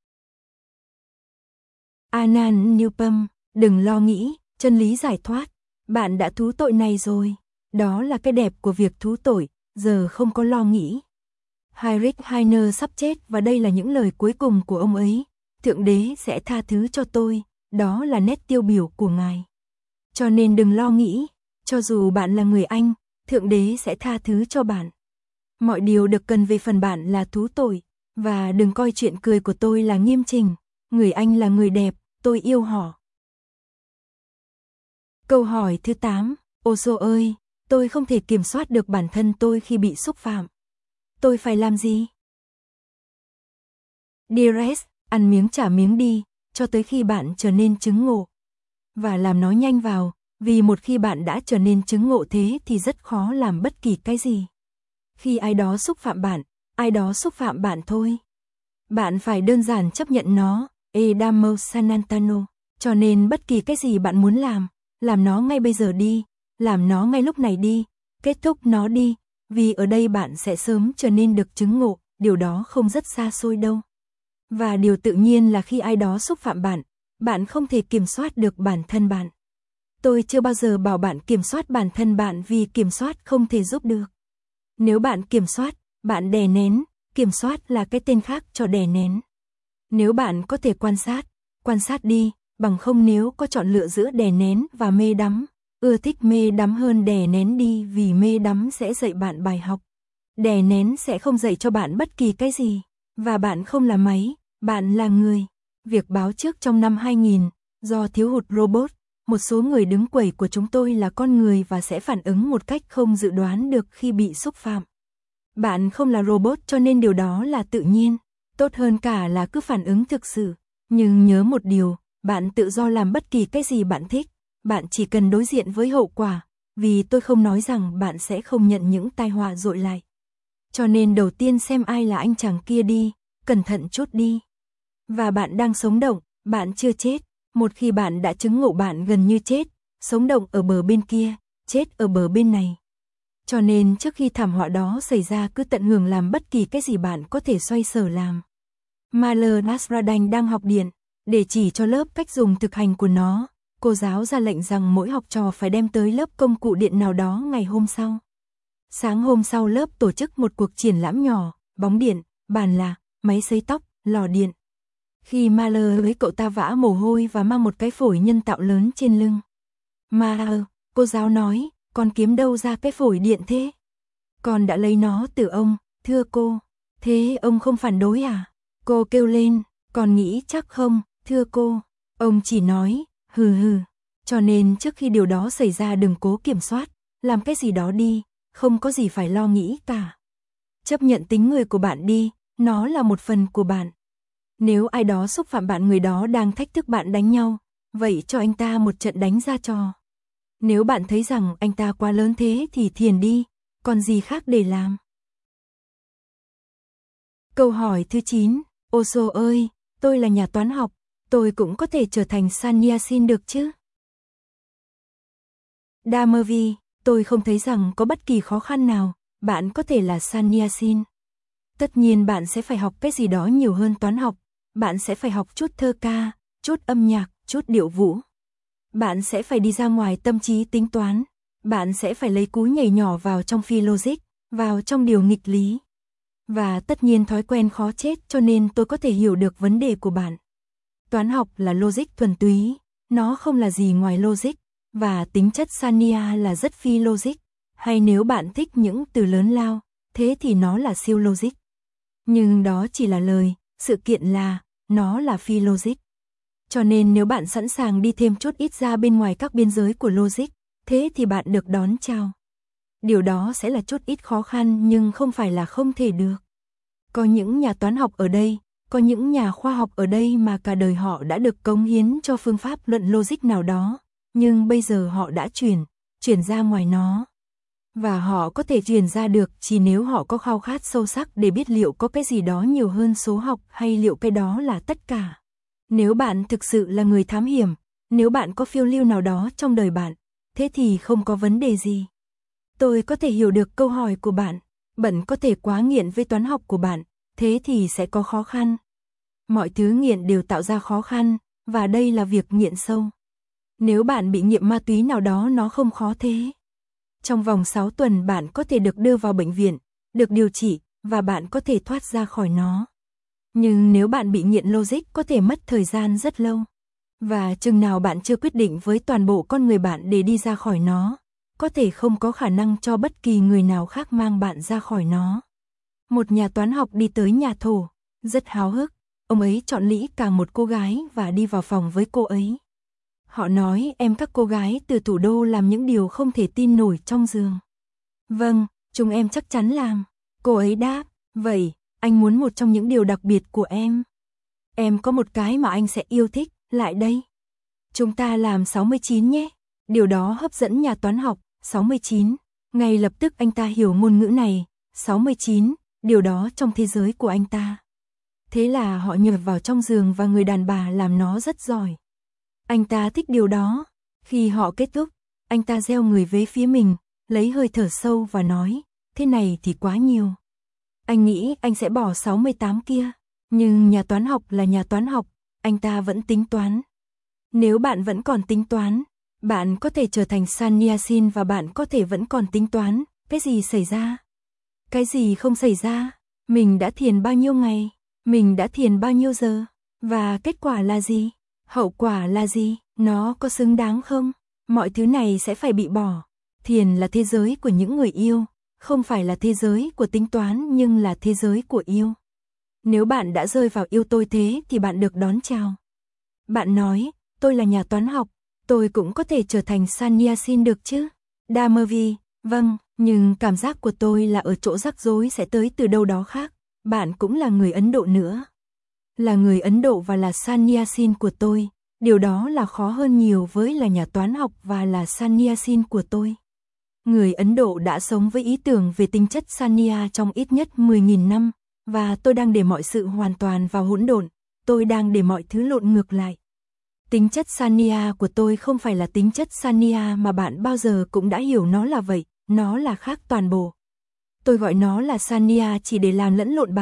Anand Newpam, đừng lo nghĩ, chân lý giải thoát, bạn đã thú tội này rồi, đó là cái đẹp của việc thú tội, giờ không có lo nghĩ. Heinrich Heine sắp chết và đây là những lời cuối cùng của ông ấy, Thượng Đế sẽ tha thứ cho tôi, đó là nét tiêu biểu của Ngài. Cho nên đừng lo nghĩ, cho dù bạn là người Anh, Thượng Đế sẽ tha thứ cho bạn. Mọi điều được cần về phần bạn là thú tội, và đừng coi chuyện cười của tôi là nghiêm trình, người Anh là người đẹp, tôi yêu họ. Câu hỏi thứ tám, Osho ơi, tôi không thể kiểm soát được bản thân tôi khi bị xúc phạm. Tôi phải làm gì? Dearest, ăn miếng trả miếng đi, cho tới khi bạn trở nên chứng ngộ. Và làm nó nhanh vào, vì một khi bạn đã trở nên chứng ngộ thế thì rất khó làm bất kỳ cái gì. Khi ai đó xúc phạm bạn, ai đó xúc phạm bạn thôi. Bạn phải đơn giản chấp nhận nó, Edamo Sanantano, cho nên bất kỳ cái gì bạn muốn làm, làm nó ngay bây giờ đi, làm nó ngay lúc này đi, kết thúc nó đi, vì ở đây bạn sẽ sớm trở nên được chứng ngộ, điều đó không rất xa xôi đâu. Và điều tự nhiên là khi ai đó xúc phạm bạn, bạn không thể kiểm soát được bản thân bạn. Tôi chưa bao giờ bảo bạn kiểm soát bản thân bạn vì kiểm soát không thể giúp được. Nếu bạn kiểm soát, bạn đè nén, kiểm soát là cái tên khác cho đè nén. Nếu bạn có thể quan sát, quan sát đi, bằng không nếu có chọn lựa giữa đè nén và mê đắm, ưa thích mê đắm hơn đè nén đi vì mê đắm sẽ dạy bạn bài học. Đè nén sẽ không dạy cho bạn bất kỳ cái gì, và bạn không là máy, bạn là người. Việc báo trước trong năm hai nghìn, do thiếu hụt robot, một số người đứng quầy của chúng tôi là con người và sẽ phản ứng một cách không dự đoán được khi bị xúc phạm. Bạn không là robot cho nên điều đó là tự nhiên, tốt hơn cả là cứ phản ứng thực sự. Nhưng nhớ một điều, bạn tự do làm bất kỳ cái gì bạn thích, bạn chỉ cần đối diện với hậu quả, vì tôi không nói rằng bạn sẽ không nhận những tai họa dội lại. Cho nên đầu tiên xem ai là anh chàng kia đi, cẩn thận chút đi. Và bạn đang sống động, bạn chưa chết, một khi bạn đã chứng ngộ bạn gần như chết, sống động ở bờ bên kia, chết ở bờ bên này. Cho nên trước khi thảm họa đó xảy ra cứ tận hưởng làm bất kỳ cái gì bạn có thể xoay sở làm. Mahler Nasruddin đang học điện, để chỉ cho lớp cách dùng thực hành của nó, cô giáo ra lệnh rằng mỗi học trò phải đem tới lớp công cụ điện nào đó ngày hôm sau. Sáng hôm sau lớp tổ chức một cuộc triển lãm nhỏ, bóng điện, bàn lạc, máy sấy tóc, lò điện. Khi Mahler với cậu ta vã mồ hôi và mang một cái phổi nhân tạo lớn trên lưng. Mahler, cô giáo nói, con kiếm đâu ra cái phổi điện thế? Con đã lấy nó từ ông, thưa cô. Thế ông không phản đối à? Cô kêu lên, con nghĩ chắc không, thưa cô. Ông chỉ nói, hừ hừ. Cho nên trước khi điều đó xảy ra đừng cố kiểm soát, làm cái gì đó đi, không có gì phải lo nghĩ cả. Chấp nhận tính người của bạn đi, nó là một phần của bạn. Nếu ai đó xúc phạm bạn, người đó đang thách thức bạn đánh nhau, vậy cho anh ta một trận đánh ra trò. Nếu bạn thấy rằng anh ta quá lớn thế thì thiền đi, còn gì khác để làm. Câu hỏi thứ chín, Osho ơi, tôi là nhà toán học, tôi cũng có thể trở thành sannyasin được chứ? Dhammavi, tôi không thấy rằng có bất kỳ khó khăn nào, bạn có thể là sannyasin. Tất nhiên bạn sẽ phải học cái gì đó nhiều hơn toán học, bạn sẽ phải học chút thơ ca, chút âm nhạc, chút điệu vũ. Bạn sẽ phải đi ra ngoài tâm trí tính toán, bạn sẽ phải lấy cú nhảy nhỏ vào trong phi logic, vào trong điều nghịch lý. Và tất nhiên thói quen khó chết, cho nên tôi có thể hiểu được vấn đề của bạn. Toán học là logic thuần túy, nó không là gì ngoài logic, và tính chất sanya là rất phi logic, hay nếu bạn thích những từ lớn lao, thế thì nó là siêu logic. Nhưng đó chỉ là lời, sự kiện là, nó là phi logic. Cho nên nếu bạn sẵn sàng đi thêm chút ít ra bên ngoài các biên giới của logic, thế thì bạn được đón chào. Điều đó sẽ là chút ít khó khăn nhưng không phải là không thể được. Có những nhà toán học ở đây, có những nhà khoa học ở đây mà cả đời họ đã được cống hiến cho phương pháp luận logic nào đó, nhưng bây giờ họ đã chuyển, chuyển ra ngoài nó. Và họ có thể chuyển ra được chỉ nếu họ có khao khát sâu sắc để biết liệu có cái gì đó nhiều hơn số học hay liệu cái đó là tất cả. Nếu bạn thực sự là người thám hiểm, nếu bạn có phiêu lưu nào đó trong đời bạn, thế thì không có vấn đề gì. Tôi có thể hiểu được câu hỏi của bạn, bạn có thể quá nghiện với toán học của bạn, thế thì sẽ có khó khăn. Mọi thứ nghiện đều tạo ra khó khăn, và đây là việc nghiện sâu. Nếu bạn bị nghiện ma túy nào đó nó không khó thế. Trong vòng sáu tuần bạn có thể được đưa vào bệnh viện, được điều trị, và bạn có thể thoát ra khỏi nó. Nhưng nếu bạn bị nghiện logic có thể mất thời gian rất lâu. Và chừng nào bạn chưa quyết định với toàn bộ con người bạn để đi ra khỏi nó, có thể không có khả năng cho bất kỳ người nào khác mang bạn ra khỏi nó. Một nhà toán học đi tới nhà thổ, rất háo hức, ông ấy chọn lĩ càng một cô gái và đi vào phòng với cô ấy. Họ nói em các cô gái từ thủ đô làm những điều không thể tin nổi trong giường. Vâng, chúng em chắc chắn làm. Cô ấy đáp, vậy, anh muốn một trong những điều đặc biệt của em. Em có một cái mà anh sẽ yêu thích, lại đây. Chúng ta làm sáu mươi chín nhé. Điều đó hấp dẫn nhà toán học, sáu mươi chín. Ngay lập tức anh ta hiểu ngôn ngữ này, sáu mươi chín, điều đó trong thế giới của anh ta. Thế là họ nhập vào trong giường và người đàn bà làm nó rất giỏi. Anh ta thích điều đó. Khi họ kết thúc, anh ta gieo người về phía mình, lấy hơi thở sâu và nói, thế này thì quá nhiều. Anh nghĩ anh sẽ bỏ sáu mươi tám kia, nhưng nhà toán học là nhà toán học, anh ta vẫn tính toán. Nếu bạn vẫn còn tính toán, bạn có thể trở thành sannyasin và bạn có thể vẫn còn tính toán, cái gì xảy ra? Cái gì không xảy ra? Mình đã thiền bao nhiêu ngày? Mình đã thiền bao nhiêu giờ? Và kết quả là gì? Hậu quả là gì? Nó có xứng đáng không? Mọi thứ này sẽ phải bị bỏ. Thiền là thế giới của những người yêu, không phải là thế giới của tính toán nhưng là thế giới của yêu. Nếu bạn đã rơi vào yêu tôi thế thì bạn được đón chào. Bạn nói, tôi là nhà toán học, tôi cũng có thể trở thành sannyasin được chứ? Dhammavi, vâng, nhưng cảm giác của tôi là ở chỗ rắc rối sẽ tới từ đâu đó khác. Bạn cũng là người Ấn Độ nữa. Là người Ấn Độ và là sannyasin của tôi, điều đó là khó hơn nhiều với là nhà toán học và là sannyasin của tôi. Người Ấn Độ đã sống với ý tưởng về tính chất sanya trong ít nhất mười nghìn năm, và tôi đang để mọi sự hoàn toàn vào hỗn độn, tôi đang để mọi thứ lộn ngược lại. Tính chất sanya của tôi không phải là tính chất sanya mà bạn bao giờ cũng đã hiểu nó là vậy, nó là khác toàn bộ. Tôi gọi nó là sanya chỉ để làm lẫn lộn bạn.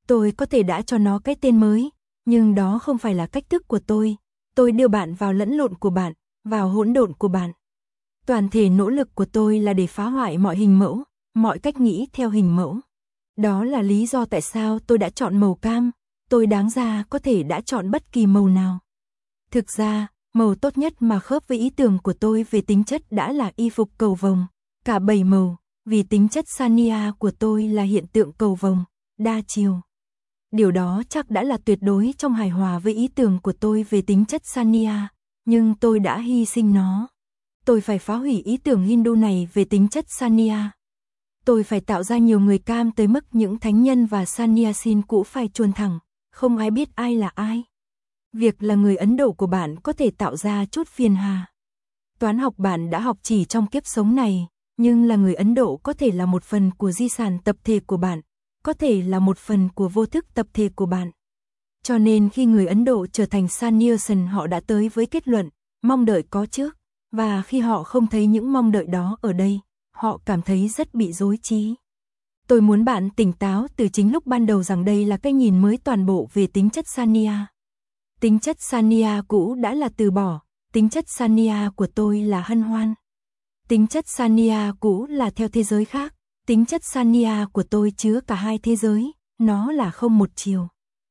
Tôi có thể đã cho nó cái tên mới, nhưng đó không phải là cách thức của tôi. Tôi đưa bạn vào lẫn lộn của bạn, vào hỗn độn của bạn. Toàn thể nỗ lực của tôi là để phá hoại mọi hình mẫu, mọi cách nghĩ theo hình mẫu. Đó là lý do tại sao tôi đã chọn màu cam, tôi đáng ra có thể đã chọn bất kỳ màu nào. Thực ra, màu tốt nhất mà khớp với ý tưởng của tôi về tính chất đã là y phục cầu vồng, cả bảy màu, vì tính chất Sanya của tôi là hiện tượng cầu vồng, đa chiều. Điều đó chắc đã là tuyệt đối trong hài hòa với ý tưởng của tôi về tính chất Sanya, nhưng tôi đã hy sinh nó. Tôi phải phá hủy ý tưởng Hindu này về tính chất Sanya. Tôi phải tạo ra nhiều người cam tới mức những thánh nhân và Sannyasin cũ phải chuồn thẳng, không ai biết ai là ai. Việc là người Ấn Độ của bạn có thể tạo ra chút phiền hà. Toán học bạn đã học chỉ trong kiếp sống này, nhưng là người Ấn Độ có thể là một phần của di sản tập thể của bạn, có thể là một phần của vô thức tập thể của bạn. Cho nên khi người Ấn Độ trở thành Sannyasin họ đã tới với kết luận, mong đợi có trước, và khi họ không thấy những mong đợi đó ở đây, họ cảm thấy rất bị rối trí. Tôi muốn bạn tỉnh táo từ chính lúc ban đầu rằng đây là cái nhìn mới toàn bộ về tính chất Sanya. Tính chất Sanya cũ đã là từ bỏ, tính chất Sanya của tôi là hân hoan. Tính chất Sanya cũ là theo thế giới khác, tính chất Sanya của tôi chứa cả hai thế giới, nó là không một chiều.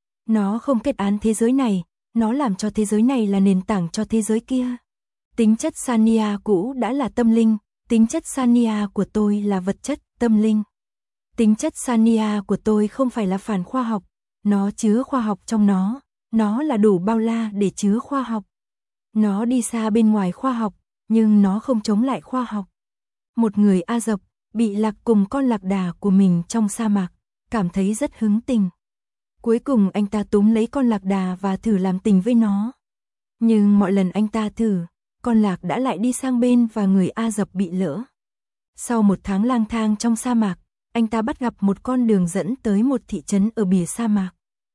Nó không kết án thế giới này, nó làm cho thế giới này là nền tảng cho thế giới kia. Tính chất Sanya cũ đã là tâm linh, tính chất Sanya của tôi là vật chất, tâm linh. Tính chất Sanya của tôi không phải là phản khoa học, nó chứa khoa học trong nó, nó là đủ bao la để chứa khoa học. Nó đi xa bên ngoài khoa học, nhưng nó không chống lại khoa học. Một người A Dập bị lạc cùng con lạc đà của mình trong sa mạc, cảm thấy rất hứng tình. Cuối cùng anh ta túm lấy con lạc đà và thử làm tình với nó. Nhưng mọi lần anh ta thử, con lạc đã lại đi sang bên và người A Dập bị lỡ. Sau một tháng lang thang trong sa mạc, anh ta bắt gặp một con đường dẫn tới một thị trấn ở bìa sa mạc.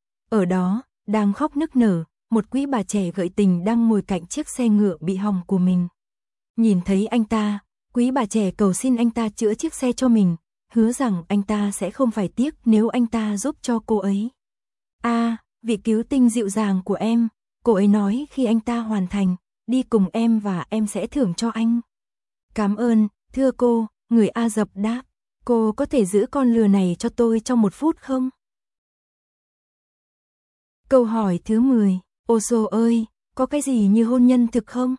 Ở đó, đang khóc nức nở, một quý bà trẻ gợi tình đang ngồi cạnh chiếc xe ngựa bị hỏng của mình. Nhìn thấy anh ta, quý bà trẻ cầu xin anh ta chữa chiếc xe cho mình, hứa rằng anh ta sẽ không phải tiếc nếu anh ta giúp cho cô ấy. À, vị cứu tinh dịu dàng của em, cô ấy nói khi anh ta hoàn thành, đi cùng em và em sẽ thưởng cho anh. Cảm ơn, thưa cô, người A Dập đáp, cô có thể giữ con lừa này cho tôi trong một phút không? Câu hỏi thứ mười, Osho ơi, có cái gì như hôn nhân thực không?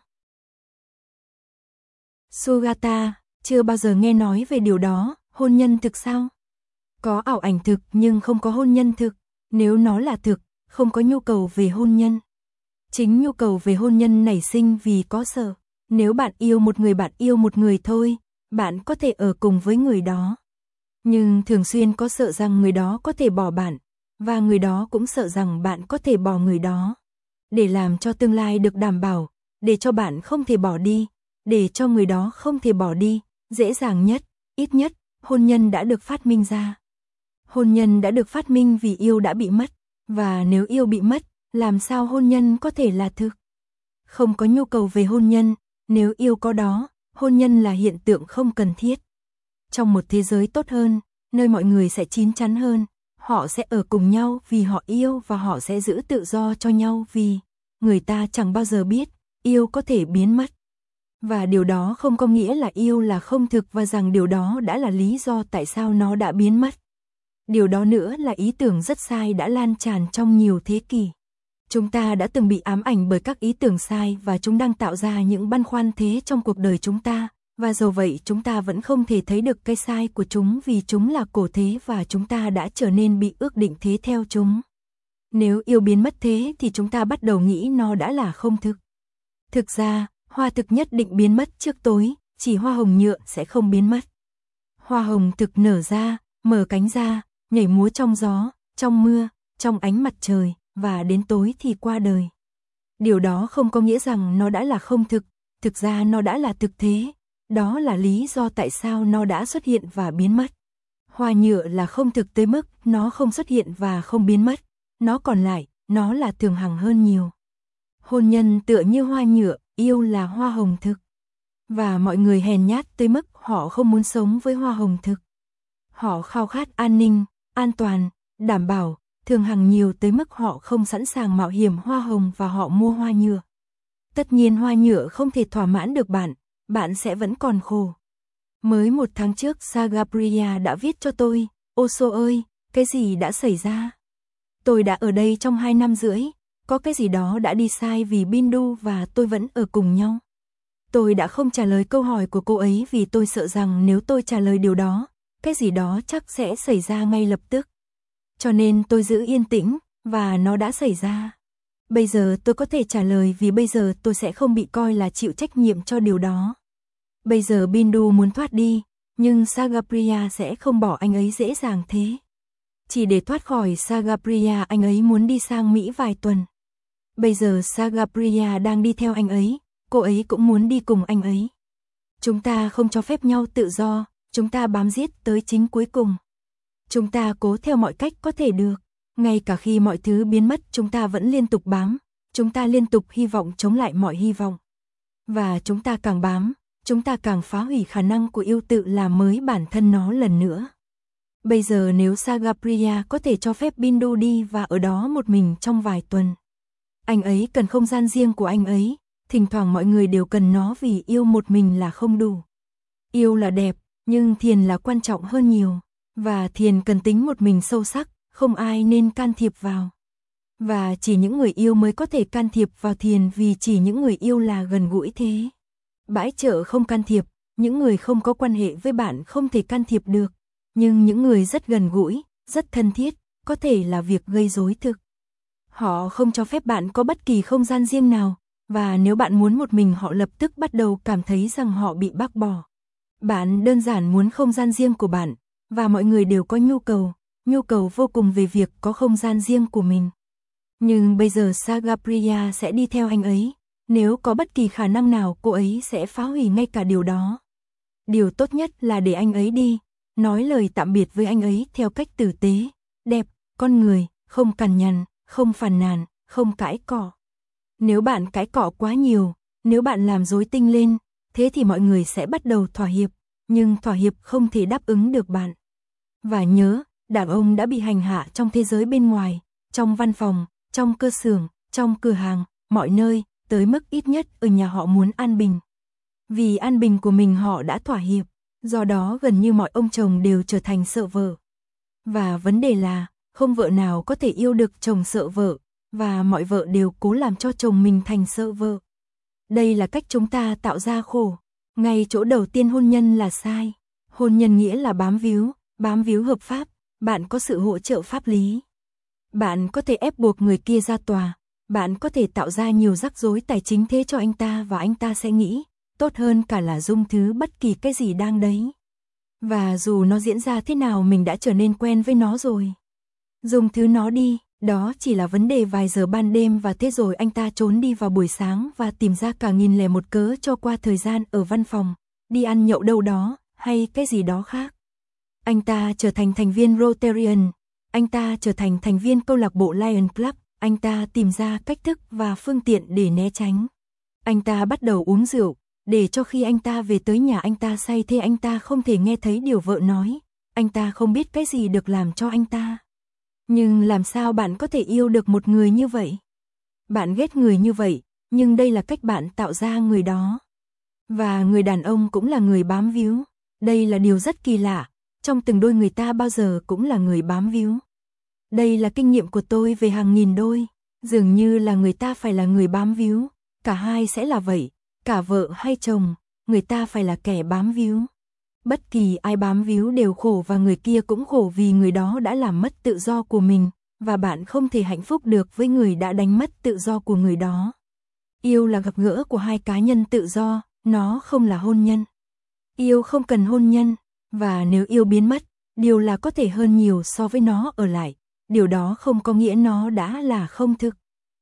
Sugata, chưa bao giờ nghe nói về điều đó, hôn nhân thực sao? Có ảo ảnh thực nhưng không có hôn nhân thực, nếu nó là thực, không có nhu cầu về hôn nhân. Chính nhu cầu về hôn nhân nảy sinh vì có sợ. Nếu bạn yêu một người bạn yêu một người thôi, bạn có thể ở cùng với người đó. Nhưng thường xuyên có sợ rằng người đó có thể bỏ bạn, và người đó cũng sợ rằng bạn có thể bỏ người đó. Để làm cho tương lai được đảm bảo, để cho bạn không thể bỏ đi, để cho người đó không thể bỏ đi, dễ dàng nhất, ít nhất, hôn nhân đã được phát minh ra. Hôn nhân đã được phát minh vì yêu đã bị mất, và nếu yêu bị mất, làm sao hôn nhân có thể là thực? Không có nhu cầu về hôn nhân, nếu yêu có đó, hôn nhân là hiện tượng không cần thiết. Trong một thế giới tốt hơn, nơi mọi người sẽ chín chắn hơn, họ sẽ ở cùng nhau vì họ yêu và họ sẽ giữ tự do cho nhau vì người ta chẳng bao giờ biết, yêu có thể biến mất. Và điều đó không có nghĩa là yêu là không thực và rằng điều đó đã là lý do tại sao nó đã biến mất. Điều đó nữa là ý tưởng rất sai đã lan tràn trong nhiều thế kỷ. Chúng ta đã từng bị ám ảnh bởi các ý tưởng sai và chúng đang tạo ra những băn khoăn thế trong cuộc đời chúng ta, và dù vậy chúng ta vẫn không thể thấy được cái sai của chúng vì chúng là cổ thế và chúng ta đã trở nên bị ước định thế theo chúng. Nếu yêu biến mất thế thì chúng ta bắt đầu nghĩ nó đã là không thực. Thực ra, hoa thực nhất định biến mất trước tối, chỉ hoa hồng nhựa sẽ không biến mất. Hoa hồng thực nở ra, mở cánh ra, nhảy múa trong gió, trong mưa, trong ánh mặt trời, và đến tối thì qua đời. Điều đó không có nghĩa rằng nó đã là không thực, thực ra nó đã là thực thế. Đó là lý do tại sao nó đã xuất hiện và biến mất. Hoa nhựa là không thực tới mức nó không xuất hiện và không biến mất. Nó còn lại, nó là thường hằng hơn nhiều. Hôn nhân tựa như hoa nhựa, yêu là hoa hồng thực. Và mọi người hèn nhát tới mức họ không muốn sống với hoa hồng thực. Họ khao khát an ninh, an toàn, đảm bảo, thường hàng nhiều tới mức họ không sẵn sàng mạo hiểm hoa hồng và họ mua hoa nhựa. Tất nhiên hoa nhựa không thể thỏa mãn được bạn, bạn sẽ vẫn còn khổ. Mới một tháng trước Sagapriya đã viết cho tôi, Osho ơi, cái gì đã xảy ra? Tôi đã ở đây trong hai năm rưỡi, có cái gì đó đã đi sai vì Bindu và tôi vẫn ở cùng nhau. Tôi đã không trả lời câu hỏi của cô ấy vì tôi sợ rằng nếu tôi trả lời điều đó, cái gì đó chắc sẽ xảy ra ngay lập tức. Cho nên tôi giữ yên tĩnh, và nó đã xảy ra. Bây giờ tôi có thể trả lời vì bây giờ tôi sẽ không bị coi là chịu trách nhiệm cho điều đó. Bây giờ Bindu muốn thoát đi, nhưng Sagapriya sẽ không bỏ anh ấy dễ dàng thế. Chỉ để thoát khỏi Sagapriya anh ấy muốn đi sang Mỹ vài tuần. Bây giờ Sagapriya đang đi theo anh ấy, cô ấy cũng muốn đi cùng anh ấy. Chúng ta không cho phép nhau tự do, chúng ta bám giết tới chính cuối cùng. Chúng ta cố theo mọi cách có thể được, ngay cả khi mọi thứ biến mất chúng ta vẫn liên tục bám, chúng ta liên tục hy vọng chống lại mọi hy vọng. Và chúng ta càng bám, chúng ta càng phá hủy khả năng của yêu tự làm mới bản thân nó lần nữa. Bây giờ nếu Sagapriya có thể cho phép Bindu đi và ở đó một mình trong vài tuần. Anh ấy cần không gian riêng của anh ấy, thỉnh thoảng mọi người đều cần nó vì yêu một mình là không đủ. Yêu là đẹp, nhưng thiền là quan trọng hơn nhiều, và thiền cần tính một mình sâu sắc, không ai nên can thiệp vào. Và chỉ những người yêu mới có thể can thiệp vào thiền vì chỉ những người yêu là gần gũi thế. Bãi chợ không can thiệp, những người không có quan hệ với bạn không thể can thiệp được, nhưng những người rất gần gũi, rất thân thiết, có thể là việc gây rối thực. Họ không cho phép bạn có bất kỳ không gian riêng nào, và nếu bạn muốn một mình họ lập tức bắt đầu cảm thấy rằng họ bị bác bỏ. Bạn đơn giản muốn không gian riêng của bạn, và mọi người đều có nhu cầu, nhu cầu vô cùng về việc có không gian riêng của mình. Nhưng bây giờ Sagapriya sẽ đi theo anh ấy, nếu có bất kỳ khả năng nào cô ấy sẽ phá hủy ngay cả điều đó. Điều tốt nhất là để anh ấy đi, nói lời tạm biệt với anh ấy theo cách tử tế, đẹp, con người, không cằn nhằn, không phàn nàn, không cãi cọ. Nếu bạn cãi cọ quá nhiều, nếu bạn làm rối tinh lên, thế thì mọi người sẽ bắt đầu thỏa hiệp, nhưng thỏa hiệp không thể đáp ứng được bạn. Và nhớ, đàn ông đã bị hành hạ trong thế giới bên ngoài, trong văn phòng, trong cơ xưởng, trong cửa hàng, mọi nơi, tới mức ít nhất ở nhà họ muốn an bình. Vì an bình của mình họ đã thỏa hiệp, do đó gần như mọi ông chồng đều trở thành sợ vợ. Và vấn đề là, không vợ nào có thể yêu được chồng sợ vợ, và mọi vợ đều cố làm cho chồng mình thành sợ vợ. Đây là cách chúng ta tạo ra khổ. Ngay chỗ đầu tiên hôn nhân là sai. Hôn nhân nghĩa là bám víu, bám víu hợp pháp, bạn có sự hỗ trợ pháp lý. Bạn có thể ép buộc người kia ra tòa, bạn có thể tạo ra nhiều rắc rối tài chính thế cho anh ta và anh ta sẽ nghĩ, tốt hơn cả là dung thứ bất kỳ cái gì đang đấy. Và dù nó diễn ra thế nào mình đã trở nên quen với nó rồi. Dung thứ nó đi, đó chỉ là vấn đề vài giờ ban đêm và thế rồi anh ta trốn đi vào buổi sáng và tìm ra cả nghìn lẻ một cớ cho qua thời gian ở văn phòng, đi ăn nhậu đâu đó, hay cái gì đó khác. Anh ta trở thành thành viên Rotarian, anh ta trở thành thành viên câu lạc bộ Lion Club, anh ta tìm ra cách thức và phương tiện để né tránh. Anh ta bắt đầu uống rượu, để cho khi anh ta về tới nhà anh ta say thế anh ta không thể nghe thấy điều vợ nói, anh ta không biết cái gì được làm cho anh ta. Nhưng làm sao bạn có thể yêu được một người như vậy? Bạn ghét người như vậy, nhưng đây là cách bạn tạo ra người đó. Và người đàn ông cũng là người bám víu. Đây là điều rất kỳ lạ, trong từng đôi người ta bao giờ cũng là người bám víu. Đây là kinh nghiệm của tôi về hàng nghìn đôi, dường như là người ta phải là người bám víu, cả hai sẽ là vậy, cả vợ hay chồng, người ta phải là kẻ bám víu. Bất kỳ ai bám víu đều khổ và người kia cũng khổ vì người đó đã làm mất tự do của mình, và bạn không thể hạnh phúc được với người đã đánh mất tự do của người đó. Yêu là gặp gỡ của hai cá nhân tự do, nó không là hôn nhân. Yêu không cần hôn nhân, và nếu yêu biến mất, điều là có thể hơn nhiều so với nó ở lại, điều đó không có nghĩa nó đã là không thực.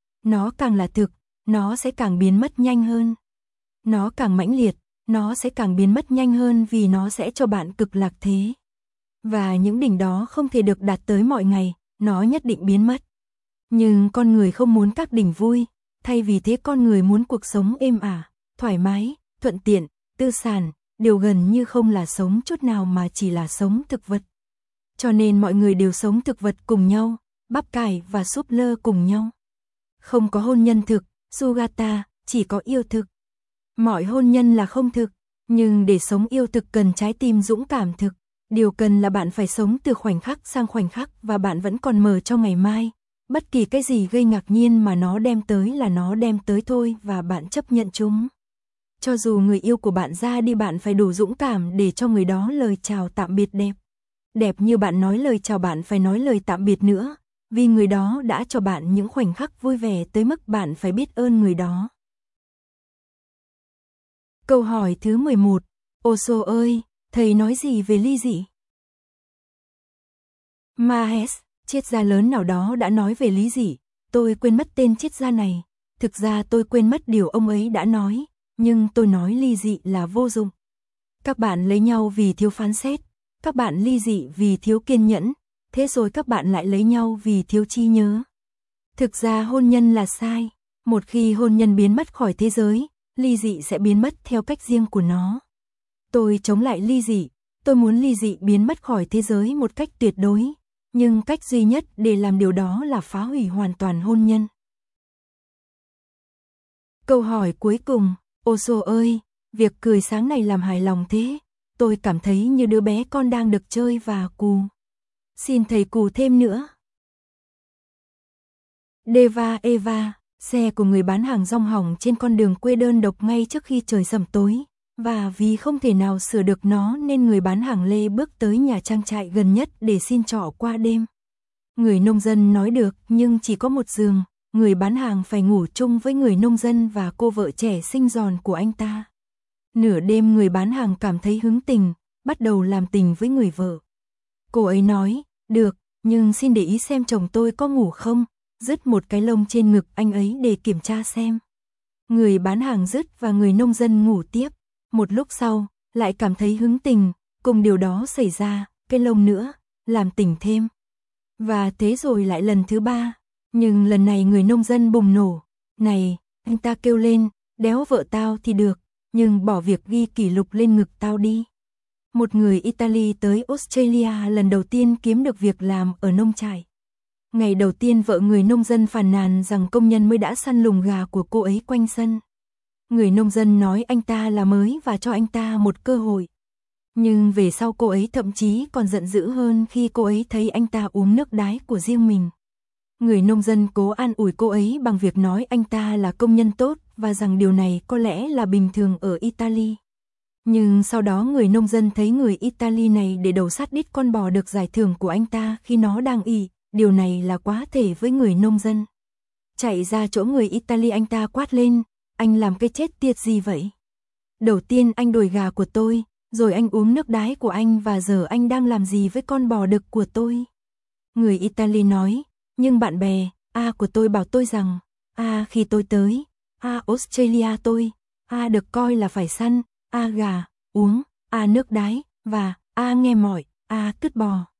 Nó càng là thực, nó sẽ càng biến mất nhanh hơn. Nó càng mãnh liệt, nó sẽ càng biến mất nhanh hơn vì nó sẽ cho bạn cực lạc thế. Và những đỉnh đó không thể được đạt tới mọi ngày, nó nhất định biến mất. Nhưng con người không muốn các đỉnh vui, thay vì thế con người muốn cuộc sống êm ả, thoải mái, thuận tiện, tư sản, điều gần như không là sống chút nào mà chỉ là sống thực vật. Cho nên mọi người đều sống thực vật cùng nhau, bắp cải và súp lơ cùng nhau. Không có hôn nhân thực, Sugata, chỉ có yêu thực. Mọi hôn nhân là không thực, nhưng để sống yêu thực cần trái tim dũng cảm thực. Điều cần là bạn phải sống từ khoảnh khắc sang khoảnh khắc và bạn vẫn còn mở cho ngày mai. Bất kỳ cái gì gây ngạc nhiên mà nó đem tới là nó đem tới thôi và bạn chấp nhận chúng. Cho dù người yêu của bạn ra đi bạn phải đủ dũng cảm để cho người đó lời chào tạm biệt đẹp. Đẹp như bạn nói lời chào bạn phải nói lời tạm biệt nữa, vì người đó đã cho bạn những khoảnh khắc vui vẻ tới mức bạn phải biết ơn người đó. Câu hỏi thứ mười một. Osho ơi, thầy nói gì về ly dị? Mahesh, triết gia lớn nào đó đã nói về ly dị, tôi quên mất tên triết gia này. Thực ra tôi quên mất điều ông ấy đã nói, nhưng tôi nói ly dị là vô dụng. Các bạn lấy nhau vì thiếu phán xét, các bạn ly dị vì thiếu kiên nhẫn, thế rồi các bạn lại lấy nhau vì thiếu trí nhớ. Thực ra hôn nhân là sai, một khi hôn nhân biến mất khỏi thế giới, ly dị sẽ biến mất theo cách riêng của nó. Tôi chống lại ly dị, tôi muốn ly dị biến mất khỏi thế giới một cách tuyệt đối, nhưng cách duy nhất để làm điều đó là phá hủy hoàn toàn hôn nhân. Câu hỏi cuối cùng, Osho ơi, việc cười sáng này làm hài lòng thế, tôi cảm thấy như đứa bé con đang được chơi và cù. Xin thầy cù thêm nữa. Deva Eva, xe của người bán hàng rong hỏng trên con đường quê đơn độc ngay trước khi trời sẩm tối, và vì không thể nào sửa được nó nên người bán hàng lê bước tới nhà trang trại gần nhất để xin trọ qua đêm. Người nông dân nói được nhưng chỉ có một giường, người bán hàng phải ngủ chung với người nông dân và cô vợ trẻ xinh giòn của anh ta. Nửa đêm người bán hàng cảm thấy hứng tình, bắt đầu làm tình với người vợ. Cô ấy nói, được, nhưng xin để ý xem chồng tôi có ngủ không, dứt một cái lông trên ngực anh ấy để kiểm tra xem. Người bán hàng dứt và người nông dân ngủ tiếp. Một lúc sau, lại cảm thấy hứng tình, cùng điều đó xảy ra, cái lông nữa, làm tình thêm. Và thế rồi lại lần thứ ba, nhưng lần này người nông dân bùng nổ. Này, anh ta kêu lên, đéo vợ tao thì được, nhưng bỏ việc ghi kỷ lục lên ngực tao đi. Một người Italy tới Australia lần đầu tiên kiếm được việc làm ở nông trại. Ngày đầu tiên vợ người nông dân phàn nàn rằng công nhân mới đã săn lùng gà của cô ấy quanh sân. Người nông dân nói anh ta là mới và cho anh ta một cơ hội. Nhưng về sau cô ấy thậm chí còn giận dữ hơn khi cô ấy thấy anh ta uống nước đái của riêng mình. Người nông dân cố an ủi cô ấy bằng việc nói anh ta là công nhân tốt và rằng điều này có lẽ là bình thường ở Italy. Nhưng sau đó người nông dân thấy người Italy này để đầu sát đít con bò được giải thưởng của anh ta khi nó đang ị, điều này là quá thể với người nông dân. Chạy ra chỗ người Italy anh ta quát lên, anh làm cái chết tiệt gì vậy? Đầu tiên anh đuổi gà của tôi, rồi anh uống nước đái của anh và giờ anh đang làm gì với con bò đực của tôi? Người Italy nói, nhưng bạn bè, A của tôi bảo tôi rằng, A khi tôi tới, A Australia tôi, A được coi là phải săn, A gà, uống, A nước đái, và A nghe mỏi, A cứt bò.